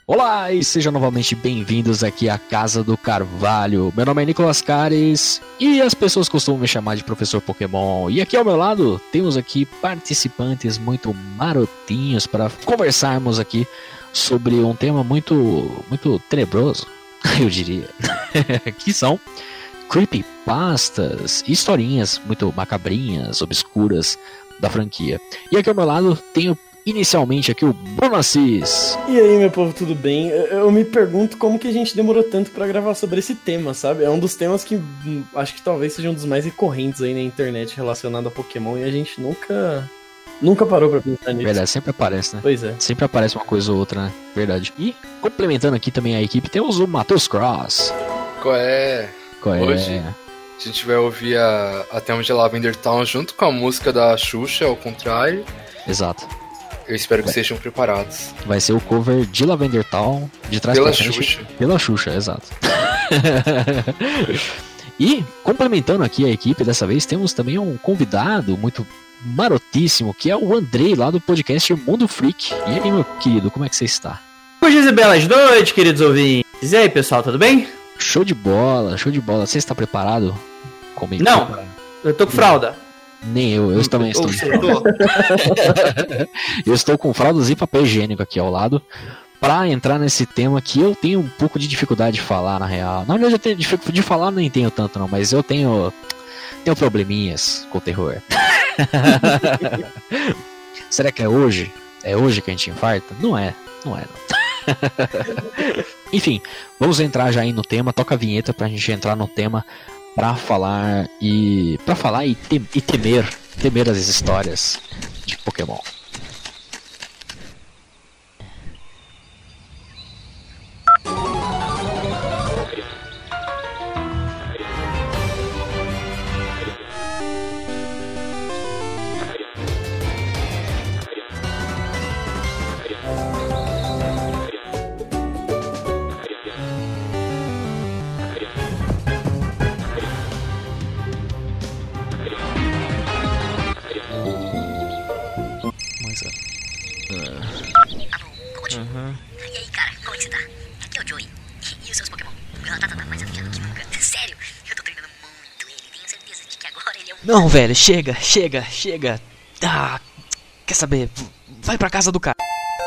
Olá e sejam novamente bem-vindos aqui à Casa do Carvalho. Meu nome é Nicolas Cares e as pessoas costumam me chamar de Professor Pokémon. E aqui ao meu lado temos aqui participantes muito marotinhos para conversarmos aqui sobre um tema muito tenebroso, eu diria, que são creepypastas, historinhas muito macabrinhas, obscuras da franquia. E aqui ao meu lado tenho inicialmente aqui o Bruno Assis. E aí, meu povo, tudo bem? Eu me pergunto como que a gente demorou tanto pra gravar sobre esse tema, sabe? É um dos temas que acho que talvez seja um dos mais recorrentes aí na internet relacionado a Pokémon e a gente nunca parou pra pensar nisso. Verdade, sempre aparece, né? Pois é. Sempre aparece uma coisa ou outra, né? Verdade. E complementando aqui também a equipe, temos o Matheus Cross. Qual é? Hoje a gente vai ouvir a tema de Lavender Town junto com a música da Xuxa, ao contrário. Exato. Eu espero que sejam preparados. Vai ser o cover de Lavender Town, de trás pela pra frente. Xuxa. Pela Xuxa, exato. E, complementando aqui a equipe, dessa vez temos também um convidado muito marotíssimo, que é o Andrei, lá do podcast Mundo Freak. E aí, meu querido, como é que você está? Bom dia e belas noites, queridos ouvintes. E aí, pessoal, tudo bem? Show de bola, show de bola. Você está preparado? Não, eu tô com fralda. Nem eu também estou. Eu estou com fraldas e papel higiênico aqui ao lado pra entrar nesse tema que eu tenho um pouco de dificuldade de falar, na real. Na verdade, eu tenho dificuldade de falar, nem tenho tanto não, mas eu tenho probleminhas com o terror. Será que é hoje? É hoje que a gente infarta? Não é não. Enfim, vamos entrar já aí no tema. Toca a vinheta pra gente entrar no tema pra falar e temer as histórias de Pokémon. E aí, cara, como é que você tá? Aqui é o Joey. E os seus Pokémon? O meu Rattata tá mais afiado que nunca. Sério, eu tô treinando muito ele. Tenho certeza de que agora ele é um... Não, velho, chega. Ah, quer saber? Vai pra casa do cara.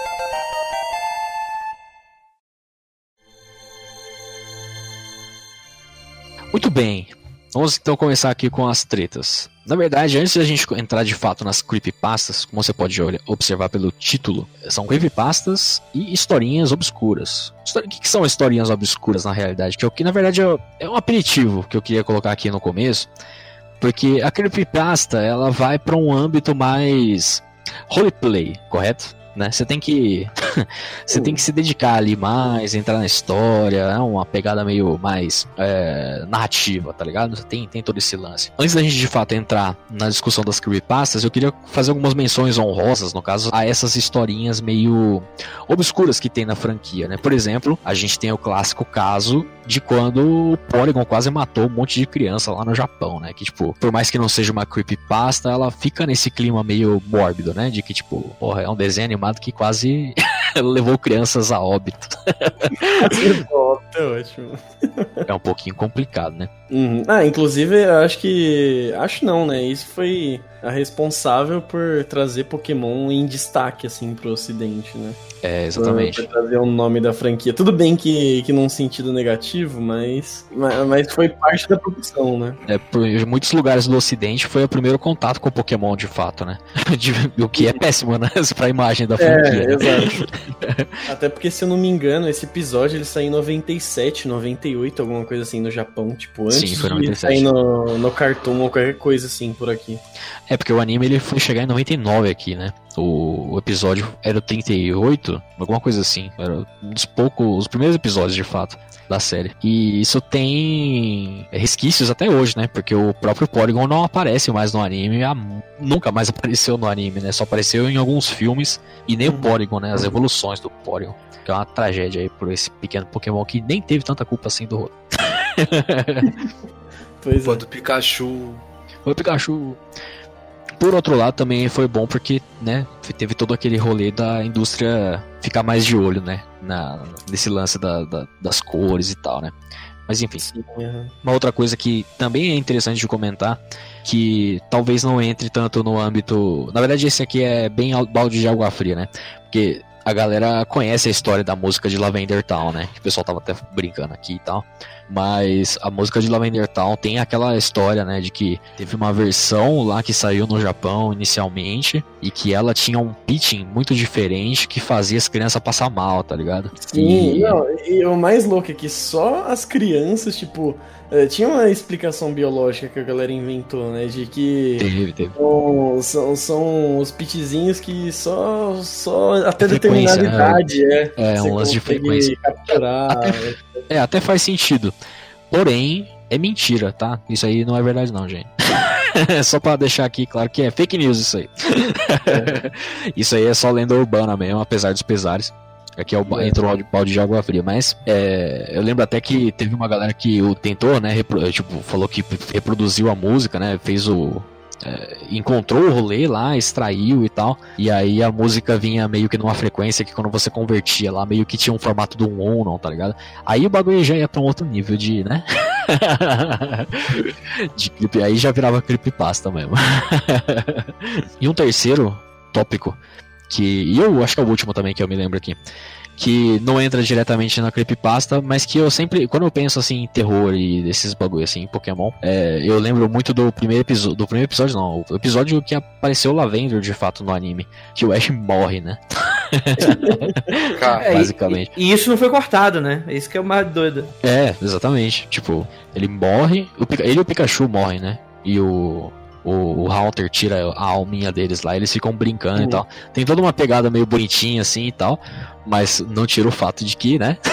Muito bem, vamos então começar aqui com as tretas. Na verdade, antes de a gente entrar de fato nas creepypastas, como você pode observar pelo título, são creepypastas e historinhas obscuras. O que são historinhas obscuras na realidade? Que na verdade é um aperitivo que eu queria colocar aqui no começo, porque a creepypasta ela vai para um âmbito mais roleplay, correto? Né? Você tem que se dedicar ali mais, entrar na história, é uma pegada meio mais narrativa, tá ligado? Tem todo esse lance. Antes da gente de fato entrar na discussão das creepypastas, eu queria fazer algumas menções honrosas, no caso, a essas historinhas meio obscuras que tem na franquia, né? Por exemplo, a gente tem o clássico caso de quando o Porygon quase matou um monte de criança lá no Japão, né? Que, tipo, por mais que não seja uma creepypasta, ela fica nesse clima meio mórbido, né? De que, tipo, porra, é um desenho animado que quase levou crianças a óbito. É ótimo. É um pouquinho complicado, né? Uhum. Inclusive, eu acho que... Acho não, né? Isso foi a responsável por trazer Pokémon em destaque, assim, pro ocidente, né? É, exatamente. Por trazer o nome da franquia. Tudo bem que num sentido negativo, mas foi parte da produção, né? Por muitos lugares do ocidente foi o primeiro contato com o Pokémon, de fato, né? O que é péssimo, né? Pra imagem da franquia. Né? Exato. Até porque, se eu não me engano, esse episódio ele saiu em 97, 98, alguma coisa assim, no Japão. Tipo, antes Sim, foi de 97. sair no Cartoon ou qualquer coisa assim por aqui. É, porque o anime ele foi chegar em 99 aqui, né? O episódio era o 38, alguma coisa assim. Era um dos os primeiros episódios, de fato, da série. E isso tem resquícios até hoje, né? Porque o próprio Porygon não aparece mais no anime, nunca mais apareceu no anime, né? Só apareceu em alguns filmes, e nem o Porygon, né? As evoluções do Porygon. Que é uma tragédia aí por esse pequeno Pokémon que nem teve tanta culpa assim do rolo. Pois é. Do Pikachu. O Pikachu. Por outro lado, também foi bom porque, né, teve todo aquele rolê da indústria ficar mais de olho, né, nesse lance das cores e tal, né? Mas enfim, uma outra coisa que também é interessante de comentar, que talvez não entre tanto no âmbito... Na verdade, esse aqui é bem balde de água fria, né? Porque a galera conhece a história da música de Lavender Town, né? O pessoal tava até brincando aqui e tal. Mas a música de Lavender Town tem aquela história, né? De que teve uma versão lá que saiu no Japão inicialmente e que ela tinha um pitching muito diferente que fazia as crianças passar mal, tá ligado? Sim, e o mais louco é que só as crianças, tipo... tinha uma explicação biológica que a galera inventou, né? De que teve. São os pitzinhos que só até determinada idade um lance de frequência. Capturar. Até faz sentido. Porém, é mentira, tá? Isso aí não é verdade não, gente. Só pra deixar aqui claro que é fake news isso aí. Isso aí é só lenda urbana mesmo, apesar dos pesares. Aqui entrou o balde de água fria, mas eu lembro até que teve uma galera que tentou, né, falou que reproduziu a música, né, fez encontrou o rolê lá, extraiu e tal, e aí a música vinha meio que numa frequência que quando você convertia lá, meio que tinha um formato do Uno, tá ligado? Aí o bagulho já ia pra um outro nível de, né? De clipe, aí já virava creepypasta mesmo. E um terceiro tópico e eu acho que é o último também que eu me lembro aqui, que não entra diretamente na creepypasta, mas que eu sempre, quando eu penso assim em terror e desses bagulho assim, em Pokémon, eu lembro muito do primeiro episódio não, o episódio que apareceu o Lavender de fato no anime, que o Ash morre, né? Basicamente. E isso não foi cortado, né? É isso que é o mais doido. Exatamente, tipo, ele morre, ele e o Pikachu morrem, né? E o Haunter tira a alminha deles lá, eles ficam brincando e tal. Tem toda uma pegada meio bonitinha assim e tal, mas não tira o fato de que, né?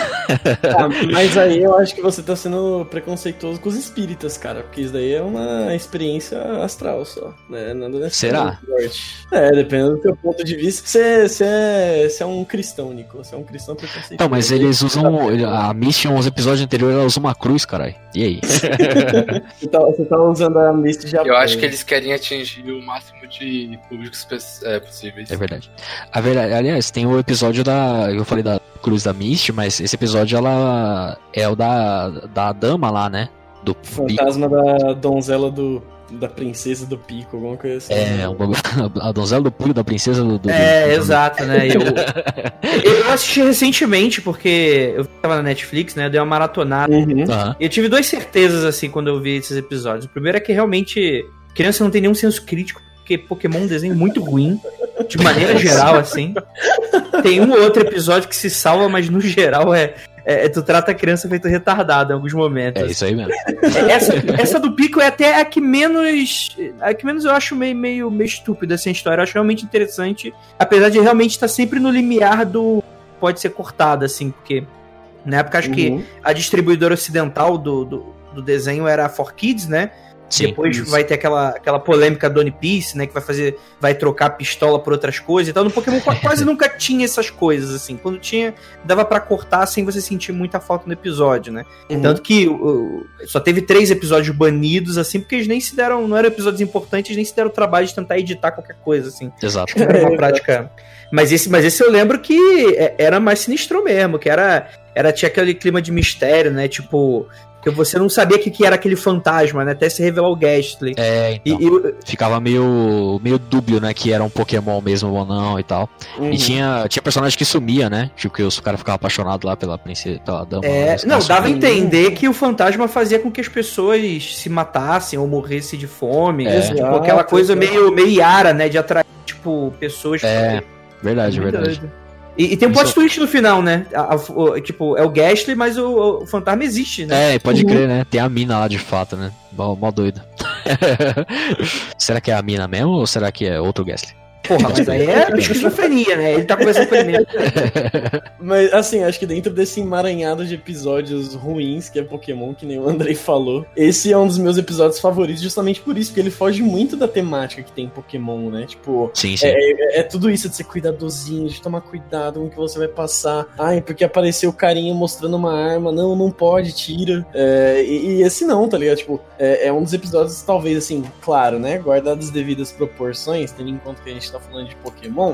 Mas aí eu acho que você tá sendo preconceituoso com os espíritas, cara, porque isso daí é uma experiência astral só, né? Nada Será? Dependendo do teu ponto de vista. Você é um cristão, Nico. Você é um cristão preconceituoso. Então, mas eles usam. A Misty, uns episódios anteriores, ela usa uma cruz, caralho. E aí? Você tá usando a Misty já. Eu acho que eles querem atingir o máximo de públicos possíveis. É verdade. Aliás, tem o episódio eu falei da cruz da Misty, mas esse episódio ela é o da dama lá, né? Do fantasma da donzela da princesa do Pico, alguma coisa assim. A donzela do Pico da princesa do exato, né? Eu assisti recentemente, porque eu tava na Netflix, né? Eu dei uma maratonada. E eu tive duas certezas, assim, quando eu vi esses episódios. O primeiro é que realmente criança não tem nenhum senso crítico, porque Pokémon é um desenho muito ruim, de maneira geral, assim. Tem um ou outro episódio que se salva, mas no geral tu trata a criança feito retardado em alguns momentos. É isso aí mesmo. Essa do Pico é até a que menos eu acho meio estúpida essa história. Eu acho realmente interessante, apesar de realmente estar sempre no limiar do pode ser cortada, assim, porque na época acho que a distribuidora ocidental do desenho era a 4Kids, né? Sim, depois vai ter aquela polêmica do One Piece, né? Que vai trocar a pistola por outras coisas e tal. No Pokémon quase nunca tinha essas coisas, assim. Quando tinha, dava pra cortar sem você sentir muita falta no episódio, né? Tanto que só teve 3 episódios banidos, assim, porque eles nem se deram, não eram episódios importantes, nem se deram o trabalho de tentar editar qualquer coisa, assim. Exato. Era uma prática. Mas esse eu lembro que era mais sinistro mesmo, que tinha aquele clima de mistério, né? Tipo, que você não sabia o que era aquele fantasma, né? Até se revelar o Gastly. Então, ficava meio dúbio, né? Que era um Pokémon mesmo ou não e tal. E tinha personagem que sumia, né? Tipo, que os caras ficavam apaixonados lá pela princesa, pela dama. Não, dava a entender que o fantasma fazia com que as pessoas se matassem ou morressem de fome. Tipo, aquela coisa meio Yara, né? De atrair, tipo, pessoas... Verdade. E tem um plot twist no final, né? Tipo, é o Gastly, mas o fantasma existe, né? Pode crer, né? Tem a mina lá de fato, né? Mó doido. Será que é a mina mesmo ou será que é outro Gastly? Porra, mas aí é esquizofrenia, né? Ele tá conversando com ele mesmo. Mas, assim, acho que dentro desse emaranhado de episódios ruins que é Pokémon, que nem o Andrei falou, esse é um dos meus episódios favoritos justamente por isso, porque ele foge muito da temática que tem em Pokémon, né? Tipo, sim. É tudo isso de ser cuidadosinho, de tomar cuidado com o que você vai passar. Ai, porque apareceu o carinha mostrando uma arma, não pode, tira. E esse não, tá ligado? Tipo, é um dos episódios, talvez, assim, claro, né? Guardadas as devidas proporções, tendo em conta que a gente tá tá falando de Pokémon,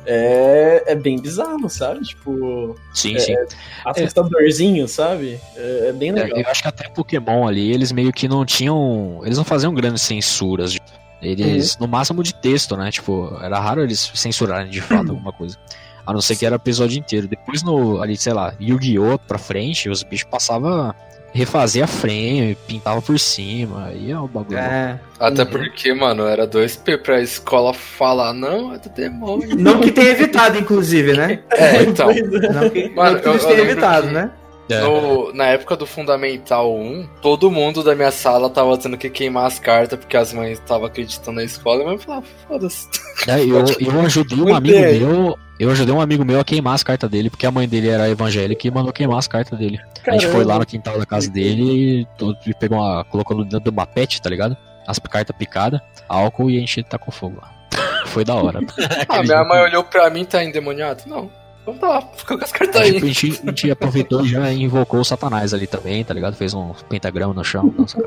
é bem bizarro, sabe? Tipo... Sim. Assustadorzinho, sabe? É bem legal. Eu acho que até Pokémon ali, eles meio que não tinham... Eles não faziam grandes censuras. Eles, no máximo de texto, né? Tipo, era raro eles censurarem de fato alguma coisa. A não ser que era o episódio inteiro. Depois, ali, sei lá, Yu-Gi-Oh! Pra frente, os bichos passavam... Refazia frame, pintava por cima, aí é o bagulho. Até porque, mano, era 2P pra escola falar, não, é do demônio. Não que tenha evitado, inclusive, né? Então. Não que eu tenha evitado, né? Na época do Fundamental 1, todo mundo da minha sala tava tendo que queimar as cartas porque as mães estavam acreditando na escola, mas eu falava, foda-se. Eu ajudei um amigo meu. Eu ajudei um amigo meu a queimar as cartas dele, porque a mãe dele era evangélica e mandou queimar as cartas dele. Caramba. A gente foi lá no quintal da casa dele e colocou dentro de uma pet, tá ligado? As cartas picadas, álcool e a gente tacou fogo lá. Foi da hora. Minha mãe olhou pra mim, tá endemoniado? Não. Então tá, ficou com as cartas aí. A gente aproveitou e já invocou o Satanás ali também, tá ligado? Fez um pentagrama no chão. Nossa,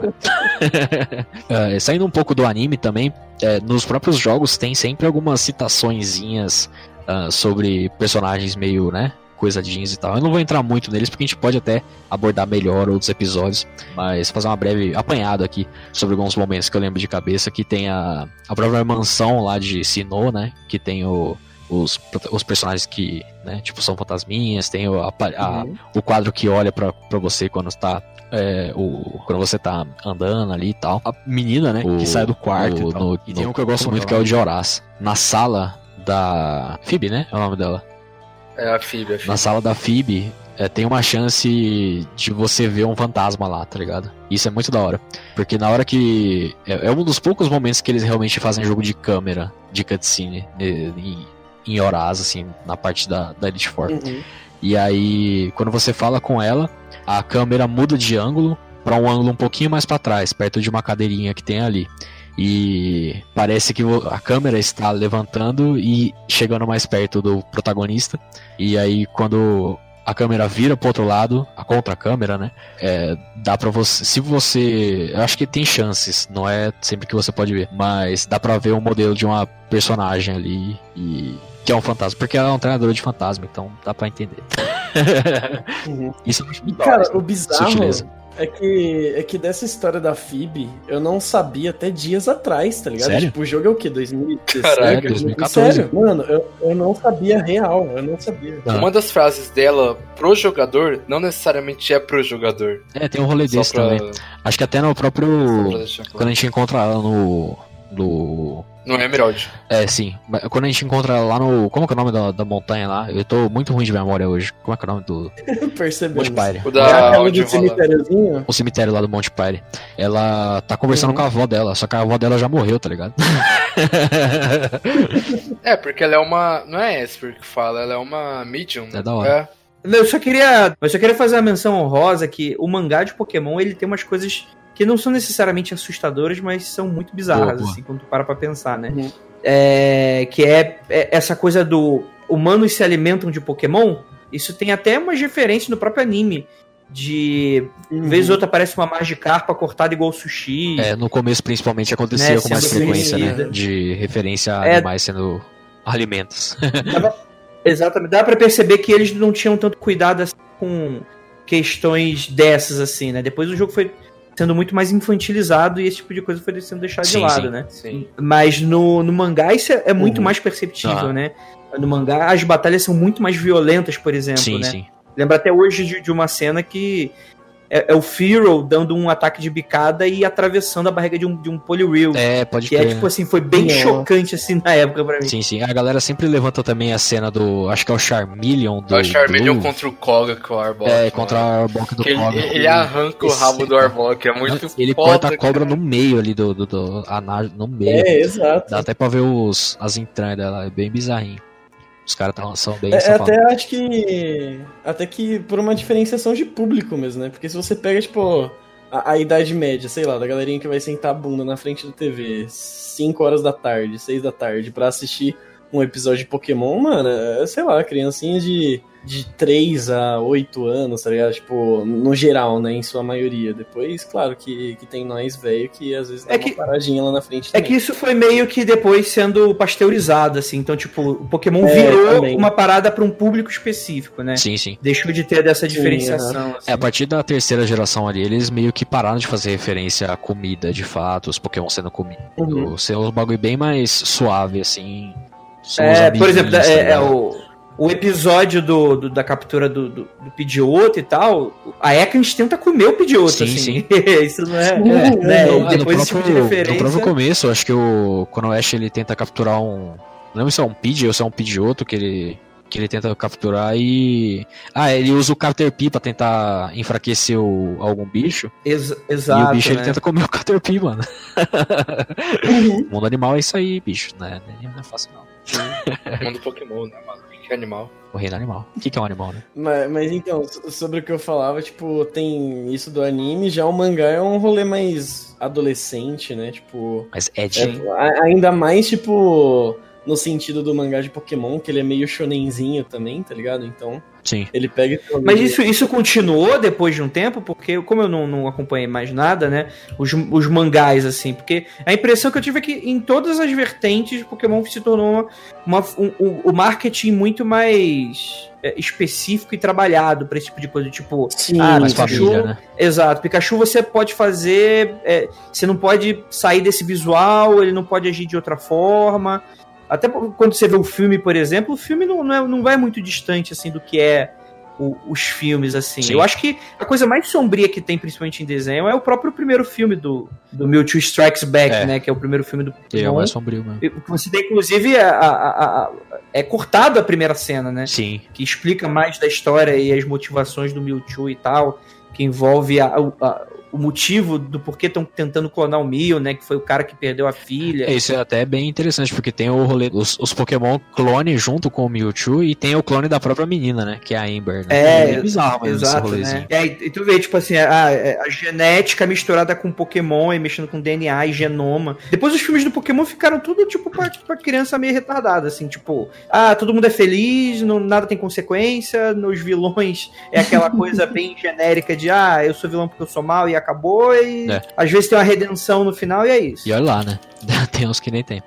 cara. Saindo um pouco do anime também, nos próprios jogos tem sempre algumas citaçõezinhas sobre personagens meio, né, coisadinhos e tal. Eu não vou entrar muito neles porque a gente pode até abordar melhor outros episódios, mas fazer uma breve apanhado aqui sobre alguns momentos que eu lembro de cabeça, que tem a própria mansão lá de Sinnoh, né, que tem os personagens que, né, tipo, são fantasminhas, tem o quadro que olha pra você quando está quando você tá andando ali e tal. A menina, né, que sai do quarto e tal. E tem um que eu gosto muito que é o de Horaz. Na sala da Phoebe, né? É o nome dela. É a Phoebe. Na sala da Phoebe tem uma chance de você ver um fantasma lá, tá ligado? Isso é muito da hora. Porque na hora que... É um dos poucos momentos que eles realmente fazem jogo de câmera, de cutscene, em Horaz, assim, na parte da Elite Four. E aí, quando você fala com ela, a câmera muda de ângulo pra um ângulo um pouquinho mais pra trás, perto de uma cadeirinha que tem ali. E parece que a câmera está levantando e chegando mais perto do protagonista. E aí quando a câmera vira pro outro lado, a contra-câmera, né, dá pra você, se você, eu acho que tem chances, não é sempre que você pode ver, mas dá pra ver um modelo de uma personagem ali, e que é um fantasma, porque ela é um treinador de fantasma, então dá pra entender. Isso é muito cara, o bizarro sutileza. É que dessa história da Phoebe, eu não sabia até dias atrás, tá ligado? Sério? Tipo, o jogo é o quê? 2017? Caraca, 2014. Sério? Mano, eu não sabia real, eu não sabia. Uma das frases dela pro jogador, não necessariamente é pro jogador. Tem um rolê desse também. Acho que até no próprio... Quando a gente encontra ela no Emerald. Sim. Quando a gente encontra ela lá no... Como que é o nome da montanha lá? Eu tô muito ruim de memória hoje. Como é que é o nome do... Percebemos. Monte Pyre. O do cemitériozinho? O cemitério lá do Monte Pyre. Ela tá conversando com a avó dela, só que a avó dela já morreu, tá ligado? Porque ela é uma... Não é Esper que fala, ela é uma medium. É da hora. Eu só queria fazer uma menção honrosa que o mangá de Pokémon, ele tem umas coisas que não são necessariamente assustadoras, mas são muito bizarras, assim, quando tu para pra pensar, né? Que é essa coisa do humanos se alimentam de Pokémon. Isso tem até umas referências no próprio anime, de vez ou outra aparece uma Magikarpa cortada igual sushi. No começo principalmente acontecia com mais frequência, né? De referência a animais sendo alimentos. Exatamente, dá pra perceber que eles não tinham tanto cuidado assim, com questões dessas, assim, né? Depois o jogo foi sendo muito mais infantilizado e esse tipo de coisa foi sendo deixado de lado, né? Sim. Mas no mangá isso é muito mais perceptível, né? No mangá as batalhas são muito mais violentas, por exemplo, né? Sim. Lembro até hoje de uma cena que é o Fearow dando um ataque de bicada e atravessando a barriga de um Poliwhirl. Pode crer. Que tipo assim, foi bem chocante assim na época pra mim. Sim. A galera sempre levanta também a cena do... Acho que é o Charmeleon do... É o Charmeleon contra o Koga, o Arbok. Contra o Arbok do Koga. Ele arranca o rabo do Arbok, é muito foda. Ele corta a cobra no meio ali no meio. Exato. Dá até pra ver as entranhas dela, é bem bizarrinho. Os caras são bem até acho que... Até que por uma diferenciação de público mesmo, né? Porque se você pega, tipo, a idade média, sei lá, da galerinha que vai sentar a bunda na frente da TV 5 horas da tarde, 6 da tarde, pra assistir um episódio de Pokémon, mano, sei lá, criancinha de 3 a 8 anos, tá ligado? Tipo, no geral, né, em sua maioria. Depois, claro, que tem nós, velho, que às vezes dá uma paradinha lá na frente também. É que isso foi meio que depois sendo pasteurizado, assim. Então, tipo, o Pokémon virou também uma parada pra um público específico, né? Sim, sim. Deixou de ter dessa diferenciação. Assim. A partir da terceira geração ali, eles meio que pararam de fazer referência à comida, de fato, os Pokémon sendo comida. Ser um bagulho bem mais suave, assim. Por exemplo, o episódio da captura do Pidgeotto e tal, a Ekans tenta comer o Pidgeotto, sim, assim. Sim. Isso não é... depois no esse tipo de referência... No próprio começo, acho que quando o Ash ele tenta capturar um... Não lembro se é um Pidgey ou se é um Pidgeotto que ele tenta capturar e... ele usa o Caterpie pra tentar enfraquecer algum bicho. Exato, e o bicho né? ele tenta comer o Caterpie, mano. O mundo animal é isso aí, bicho, né? Não é fácil não. O mundo Pokémon, né, mano? O que é animal? O reino animal. O que é um animal, né? Mas então, sobre o que eu falava, tipo, tem isso do anime, já o mangá é um rolê mais adolescente, né? Tipo... Mas edgy. Ainda mais, tipo... No sentido do mangá de Pokémon, que ele é meio shonenzinho também, tá ligado? Então, sim. Ele pega... Mas isso continuou depois de um tempo? Porque, como eu não acompanhei mais nada, né? Os mangás, assim, porque a impressão que eu tive é que em todas as vertentes, Pokémon se tornou o marketing muito mais específico e trabalhado pra esse tipo de coisa, tipo... Sim, mais Pikachu, família, né? Exato, Pikachu você pode fazer... você não pode sair desse visual, ele não pode agir de outra forma... Até quando você vê o filme, por exemplo, o filme não vai muito distante, assim, do que é os filmes, assim. Sim. Eu acho que a coisa mais sombria que tem, principalmente em desenho, é o próprio primeiro filme do Mewtwo Strikes Back, né? Que é o primeiro filme do Pokémon. É o mais sombrio mesmo. Você tem, inclusive, é cortado a primeira cena, né? Sim. Que explica mais da história e as motivações do Mewtwo e tal, que envolve o motivo do porquê estão tentando clonar o Mew, né? Que foi o cara que perdeu a filha. Isso é até bem interessante, porque tem o rolê os Pokémon clone junto com o Mewtwo e tem o clone da própria menina, né? Que é a Amber, né? É bizarro mesmo esse rolezinho. Né? E tu vê, tipo assim, a genética misturada com Pokémon e mexendo com DNA e genoma. Depois os filmes do Pokémon ficaram tudo, tipo, pra criança meio retardada, assim, tipo, todo mundo é feliz, nada tem consequência, nos vilões é aquela coisa bem genérica de, eu sou vilão porque eu sou mal e acabou, e às vezes tem uma redenção no final e é isso. E olha lá, né? Tem uns que nem tem.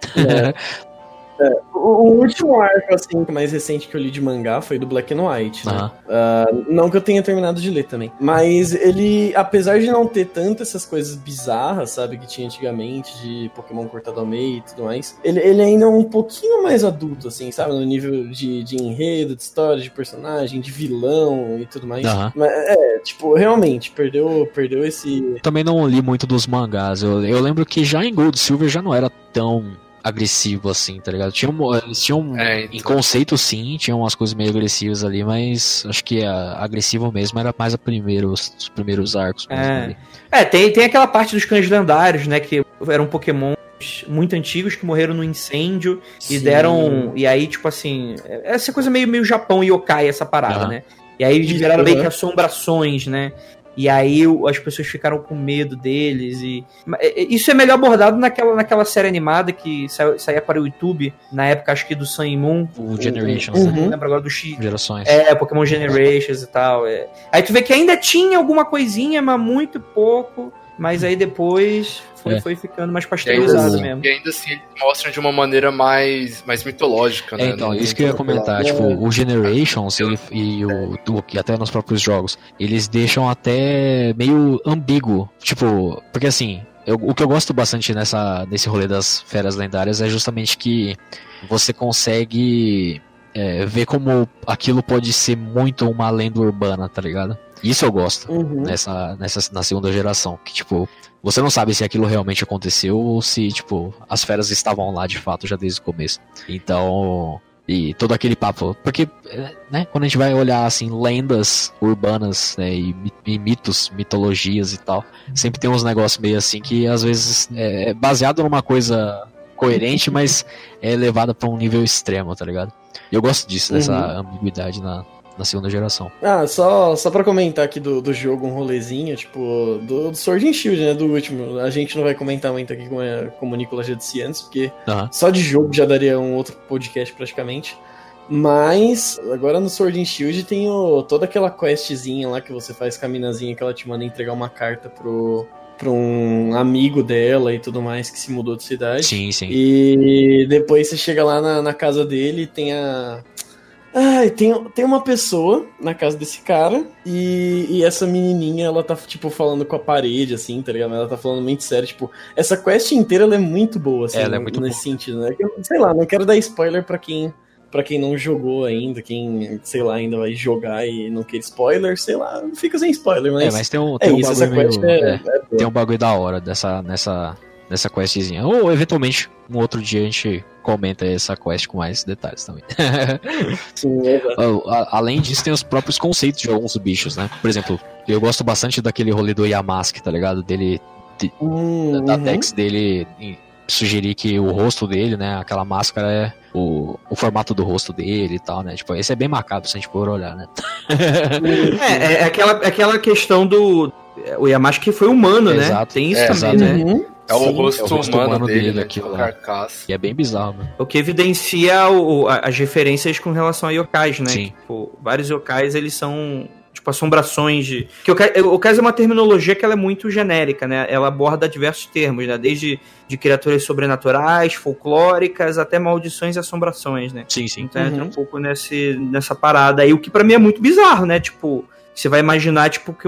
O último arco, assim, mais recente que eu li de mangá foi do Black and White, né? Não que eu tenha terminado de ler também. Mas ele, apesar de não ter tanto essas coisas bizarras, sabe, que tinha antigamente, de Pokémon cortado ao meio e tudo mais, ele ainda é um pouquinho mais adulto, assim, sabe? No nível de enredo, de história, de personagem, de vilão e tudo mais. Mas, tipo, realmente, perdeu esse... Também não li muito dos mangás. Eu lembro que já em Gold Silver já não era tão agressivo assim, tá ligado? Eles tinham em conceito sim, tinham umas coisas meio agressivas ali, mas acho que agressivo mesmo era mais os primeiros arcos mesmo ali. Tem aquela parte dos cães lendários, né, que eram Pokémon muito antigos que morreram no incêndio e deram, e aí tipo assim, essa coisa meio Japão yokai, essa parada, né? E aí eles viraram meio que assombrações, né? E aí as pessoas ficaram com medo deles. E isso é melhor abordado naquela série animada que saía para o YouTube, na época acho que do Sun e Moon. O Generations, né? Não lembro agora do X. Gerações. Pokémon Generations e tal. Aí tu vê que ainda tinha alguma coisinha, mas muito pouco. Mas aí depois foi ficando mais pasteurizado mesmo. E ainda assim eles mostram de uma maneira mais mitológica, né? Então, isso que eu ia comentar. Tipo, o Generations e o Duke, até nos próprios jogos, eles deixam até meio ambíguo. Tipo, porque assim, o que eu gosto bastante nesse rolê das feras lendárias é justamente que você consegue ver como aquilo pode ser muito uma lenda urbana, tá ligado? Isso eu gosto na segunda geração, que tipo, você não sabe se aquilo realmente aconteceu ou se, tipo, as feras estavam lá de fato já desde o começo. Então, e todo aquele papo, porque, né, quando a gente vai olhar, assim, lendas urbanas, né, e mitos, mitologias e tal, sempre tem uns negócios meio assim que às vezes é baseado numa coisa coerente, mas é levada pra um nível extremo, tá ligado? E eu gosto disso, dessa ambiguidade na segunda geração. Ah, só pra comentar aqui do jogo, um rolezinho, tipo, do Sword and Shield, né, do último. A gente não vai comentar muito aqui como o Nicolas já disse antes, porque só de jogo já daria um outro podcast praticamente. Mas, agora no Sword and Shield tem toda aquela questzinha lá que você faz com a minazinha, que ela te manda entregar uma carta pra um amigo dela e tudo mais que se mudou de cidade. Sim, sim. E depois você chega lá na casa dele e tem tem uma pessoa na casa desse cara e essa menininha, ela tá, tipo, falando com a parede, assim, tá ligado? Ela tá falando muito sério, tipo, essa quest inteira, ela é muito boa, assim, ela é muito nesse sentido, né? Sei lá, não quero dar spoiler pra quem não jogou ainda, quem, sei lá, ainda vai jogar e não quer spoiler, sei lá, fica sem spoiler, mas tem um isso, bagulho meio... tem um bagulho da hora nessa questzinha. Ou, eventualmente, um outro dia a gente comenta essa quest com mais detalhes também. Sim, além disso, tem os próprios conceitos de alguns bichos, né? Por exemplo, eu gosto bastante daquele rolê do Yamask, tá ligado? Da Dex dele sugerir que o rosto dele, né? Aquela máscara é o formato do rosto dele e tal, né? Tipo, esse é bem macabro se a gente for olhar, né? aquela questão do... O Yamask que foi humano, né? Exato. Tem isso também, né? É o rosto humano dele, aquilo lá. Carcaça. E é bem bizarro, mano. O que evidencia as referências com relação a yokais, né? Sim. Tipo, vários yokais, eles são... tipo, assombrações de... Que yokais é uma terminologia que ela é muito genérica, né? Ela aborda diversos termos, né? Desde de criaturas sobrenaturais, folclóricas, até maldições e assombrações, né? Sim, sim. Então entra um pouco nessa parada aí, o que pra mim é muito bizarro, né? Tipo, você vai imaginar, tipo, que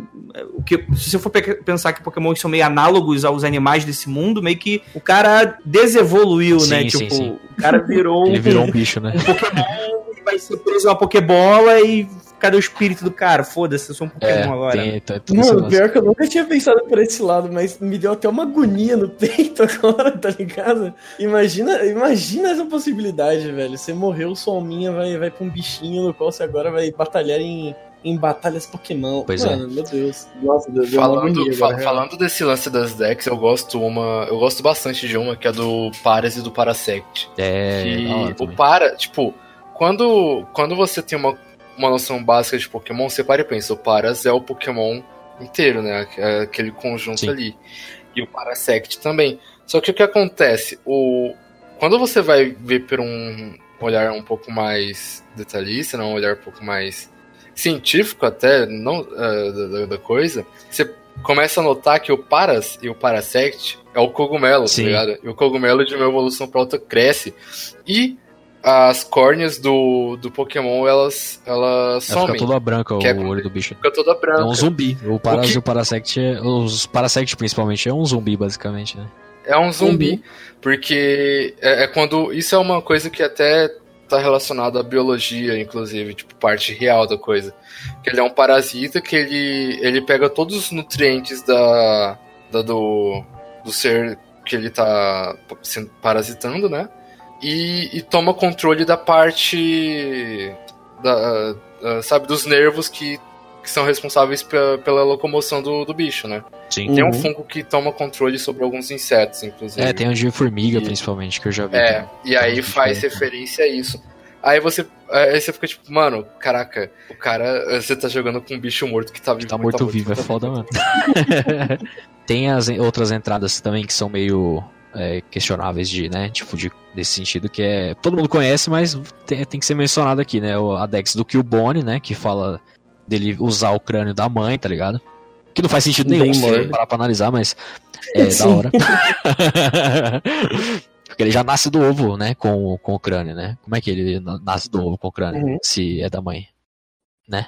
se você for pensar que Pokémon são meio análogos aos animais desse mundo, meio que o cara desevoluiu, sim, né? Sim, tipo, sim. o cara virou Ele virou um bicho, né? um Pokémon e vai ser preso uma Pokébola e cadê o espírito do cara? Foda-se, eu sou um Pokémon agora. Mano, pior que eu nunca tinha pensado por esse lado, mas me deu até uma agonia no peito agora, tá ligado? Imagina essa possibilidade, velho. Você morreu, sua alminha vai pra um bichinho no qual você agora vai batalhar em batalhas Pokémon. Pois Mano, meu Deus. Nossa, deu uma agonia agora, falando desse lance das decks, eu gosto bastante de uma que é do Paras e do Parasect. O Para, tipo, quando você tem uma noção básica de Pokémon, você para e pensa, o Paras é o Pokémon inteiro, né? Aquele conjunto Sim. ali. E o Parasect também. Só que o que acontece? Quando você vai ver por um olhar um pouco mais detalhista, um olhar um pouco mais científico até, não da coisa, você começa a notar que o Paras e o Parasect é o cogumelo, tá ligado? E o cogumelo de uma evolução pra outra cresce. E as córneas do Pokémon, elas somem. Fica toda branca o olho do bicho. Fica toda branca. É um zumbi. O Paras e o Parasect, os Parasect principalmente, é um zumbi, basicamente, né? É um zumbi, porque quando... Isso é uma coisa que até tá relacionado à biologia, inclusive, tipo, parte real da coisa. Que ele é um parasita que ele pega todos os nutrientes do ser que ele tá parasitando, né? E toma controle da parte sabe, dos nervos que são responsáveis pela locomoção do bicho, né? Sim. Tem um fungo que toma controle sobre alguns insetos, inclusive. Tem um de formiga, principalmente, que eu já vi. E aí faz referência a isso. Aí você fica tipo, mano, caraca, o cara, você tá jogando com um bicho morto que tá vivo. Tá morto-vivo, é foda, mano. Tem as outras entradas também que são meio questionáveis desse sentido, que todo mundo conhece, mas tem que ser mencionado aqui, né? A Dex do Killbone, né? Que fala dele usar o crânio da mãe, tá ligado? Que não faz sentido nenhum se parar pra analisar, mas é da hora. Porque ele já nasce do ovo, né? Com o crânio, né? Como é que ele nasce do ovo com o crânio? Se é da mãe, né?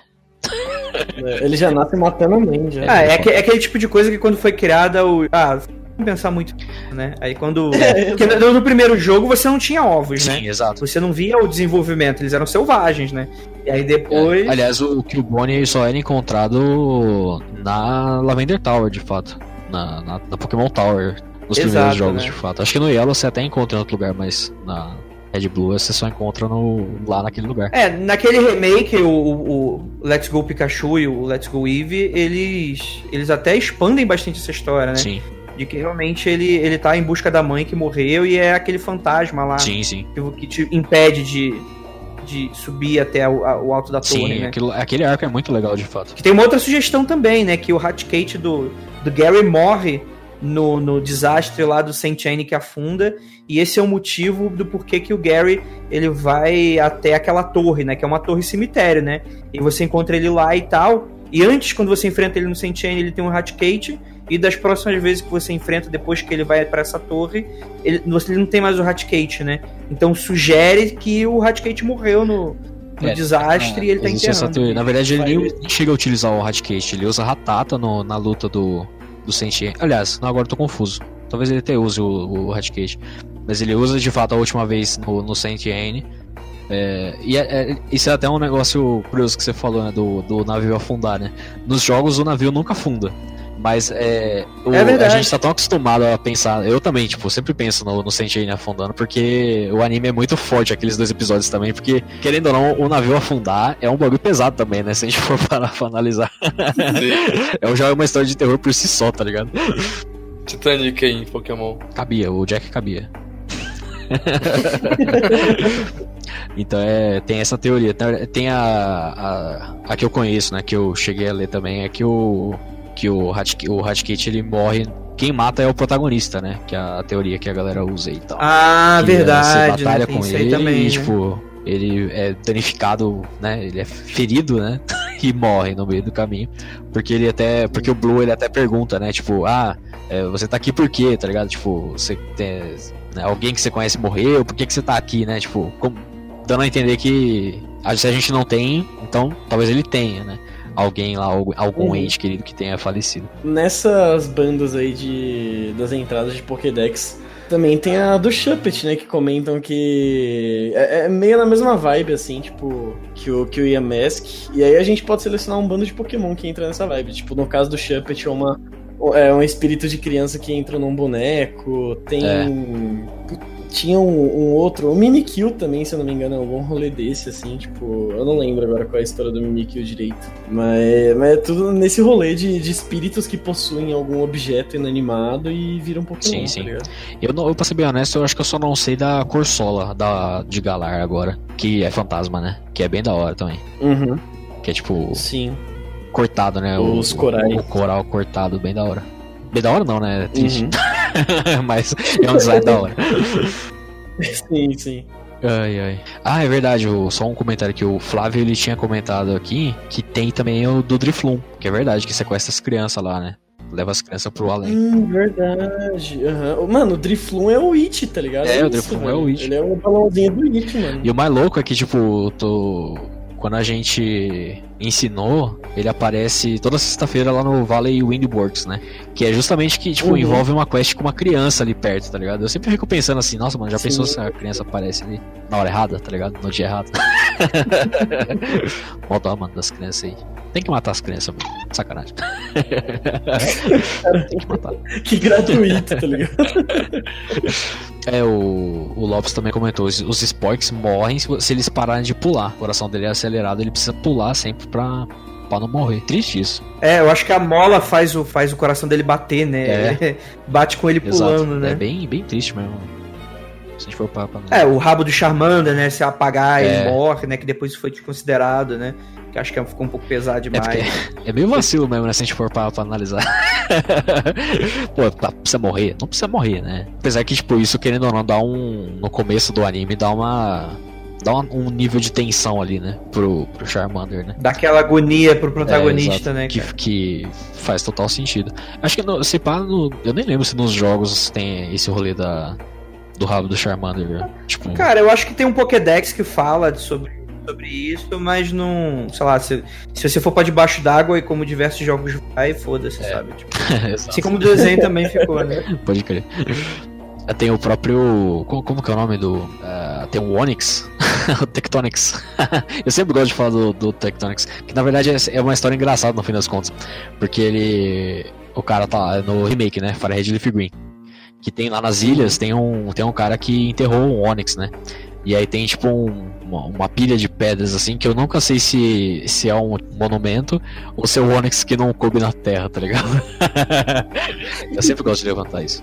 Ele já nasce matando a mãe, já. É aquele tipo de coisa que quando foi criada vamos pensar muito, né? Aí quando... Porque no primeiro jogo você não tinha ovos, né? Sim, exato. Você não via o desenvolvimento, eles eram selvagens, né? E aí depois... Aliás, o Killbone só era encontrado na Lavender Tower, de fato. Na Pokémon Tower, nos primeiros jogos, né? De fato. Acho que no Yellow você até encontra em outro lugar, mas na Red Blue você só encontra lá naquele lugar. Naquele remake, o Let's Go Pikachu e o Let's Go Eevee, eles até expandem bastante essa história, né? Sim. De que realmente ele tá em busca da mãe que morreu e é aquele fantasma lá. Sim, sim. Que te impede de subir até o alto da torre, Sim, né? aquele arco é muito legal, de fato. Que tem uma outra sugestão também, né? Que o Hatcate do Gary morre no desastre lá do Saint Anne que afunda, e esse é o motivo do porquê que o Gary ele vai até aquela torre, né? Que é uma torre cemitério, né? E você encontra ele lá e tal. E antes, quando você enfrenta ele no Saint Anne, ele tem um Hatcate. E das próximas vezes que você enfrenta, depois que ele vai pra essa torre, ele não tem mais o Hatcate, né? Então sugere que o Hatcate morreu no desastre e ele tá enterrando. Na verdade, ele nem chega a utilizar o Hatcate, ele usa a Ratata na luta do Saint Anne. Aliás, agora eu tô confuso. Talvez ele até use o Hatcate. Mas ele usa de fato a última vez no Saint Anne. Isso é até um negócio curioso que você falou, né? Do navio afundar, né? Nos jogos o navio nunca afunda. Mas a gente tá tão acostumado a pensar. Eu também, tipo, sempre penso no Saint Anne afundando, porque o anime é muito forte, aqueles 2 episódios também. Porque, querendo ou não, o navio afundar é um bagulho pesado também, né? Se a gente for parar pra analisar. Já é uma história de terror por si só, tá ligado? Titanic aí em Pokémon. Cabia, o Jack cabia. Então tem essa teoria. Tem a que eu conheço, né? Que eu cheguei a ler também, é que o Hatcate ele morre. Quem mata é o protagonista, né? Que é a teoria que a galera usa e tal. Ah, que verdade. Você batalha né? com ele também, e, tipo, ele é danificado, né? Ele é ferido, né? E morre no meio do caminho. Porque o Blue ele até pergunta, né? Tipo, você tá aqui por quê, tá ligado? Tipo, você tem, né, alguém que você conhece morreu, por que você tá aqui, né? Tipo, dando a entender que se a gente não tem, então talvez ele tenha, né? Alguém lá, algum ente querido que tenha falecido. Nessas bandas aí das entradas de Pokédex, também tem a do Shuppet, né? Que comentam que é meio na mesma vibe, assim, tipo, que o Yamask. E aí a gente pode selecionar um bando de Pokémon que entra nessa vibe. Tipo, no caso do Shuppet, é um espírito de criança que entra num boneco. Tinha um outro, o Mimikyu também, se eu não me engano, algum rolê desse, assim, tipo, eu não lembro agora qual é a história do Mimikyu direito. Mas é tudo nesse rolê de espíritos que possuem algum objeto inanimado e viram Pokémon, sim. Tá ligado? Eu pra ser bem honesto, eu acho que eu só não sei da Corsola, de Galar agora, que é fantasma, né? Que é bem da hora também. Uhum. Que é tipo... Sim. Cortado, né? Os corais. O coral cortado, bem da hora. Bem da hora não, né? É triste. Uhum. Mas é um design da hora. Sim. Ai. É verdade, só um comentário que o Flávio ele tinha comentado aqui, que tem também o do Drifloon, que é verdade, que sequestra as crianças lá, né? Leva as crianças pro além. Verdade. Uhum. Mano, o Drifloon é o It, tá ligado? O Drifloon é o It. Ele é o balãozinho do It, mano. E o mais louco é que, tipo, quando a gente ensinou, ele aparece toda sexta-feira lá no Valley Windworks, né? Que é justamente que, tipo, envolve uma quest com uma criança ali perto, tá ligado? Eu sempre fico pensando assim, nossa, mano, já pensou se a criança aparece ali na hora errada, tá ligado? No dia errado. Volta, mano, das crianças aí. Tem que matar as crianças, mano. Sacanagem. Tem que matar. Que gratuito, tá ligado? O Lopes também comentou, os Sporks morrem se eles pararem de pular. O coração dele é acelerado, ele precisa pular sempre pra não morrer. Triste isso. Eu acho que a mola faz o coração dele bater, né? Bate com ele pulando, né? É bem triste mesmo. Se a gente for pra o rabo do Charmander, né? Se apagar, ele morre, né? Que depois foi desconsiderado, né? Que acho que ficou um pouco pesado demais. É meio vacilo mesmo, né? Se a gente for pra analisar. Pô, precisa morrer? Não precisa morrer, né? Apesar que, tipo, isso, querendo ou não, no começo do anime, dá um nível de tensão ali, né? Pro Charmander, né? Dá aquela agonia pro protagonista, né? Que faz total sentido. Acho que, se pá, eu nem lembro se nos jogos tem esse rolê do rabo do Charmander. Tipo... Cara, eu acho que tem um Pokédex que fala sobre isso, mas não... Sei lá, se você for pra debaixo d'água e como diversos jogos vai, foda-se, sabe? Tipo, assim como o desenho também ficou, né? Pode crer. Tem o próprio... Como que é o nome do... tem o Onix, o Tectonics. Eu sempre gosto de falar do Tectonics, que na verdade é uma história engraçada no fim das contas, porque o cara tá no remake, né? Firehead Leaf Green, que tem lá nas ilhas, tem um cara que enterrou um Onix, né? E aí tem tipo uma pilha de pedras assim, que eu nunca sei se é um monumento ou se é o Onix que não coube na terra, tá ligado? Eu sempre gosto de levantar isso.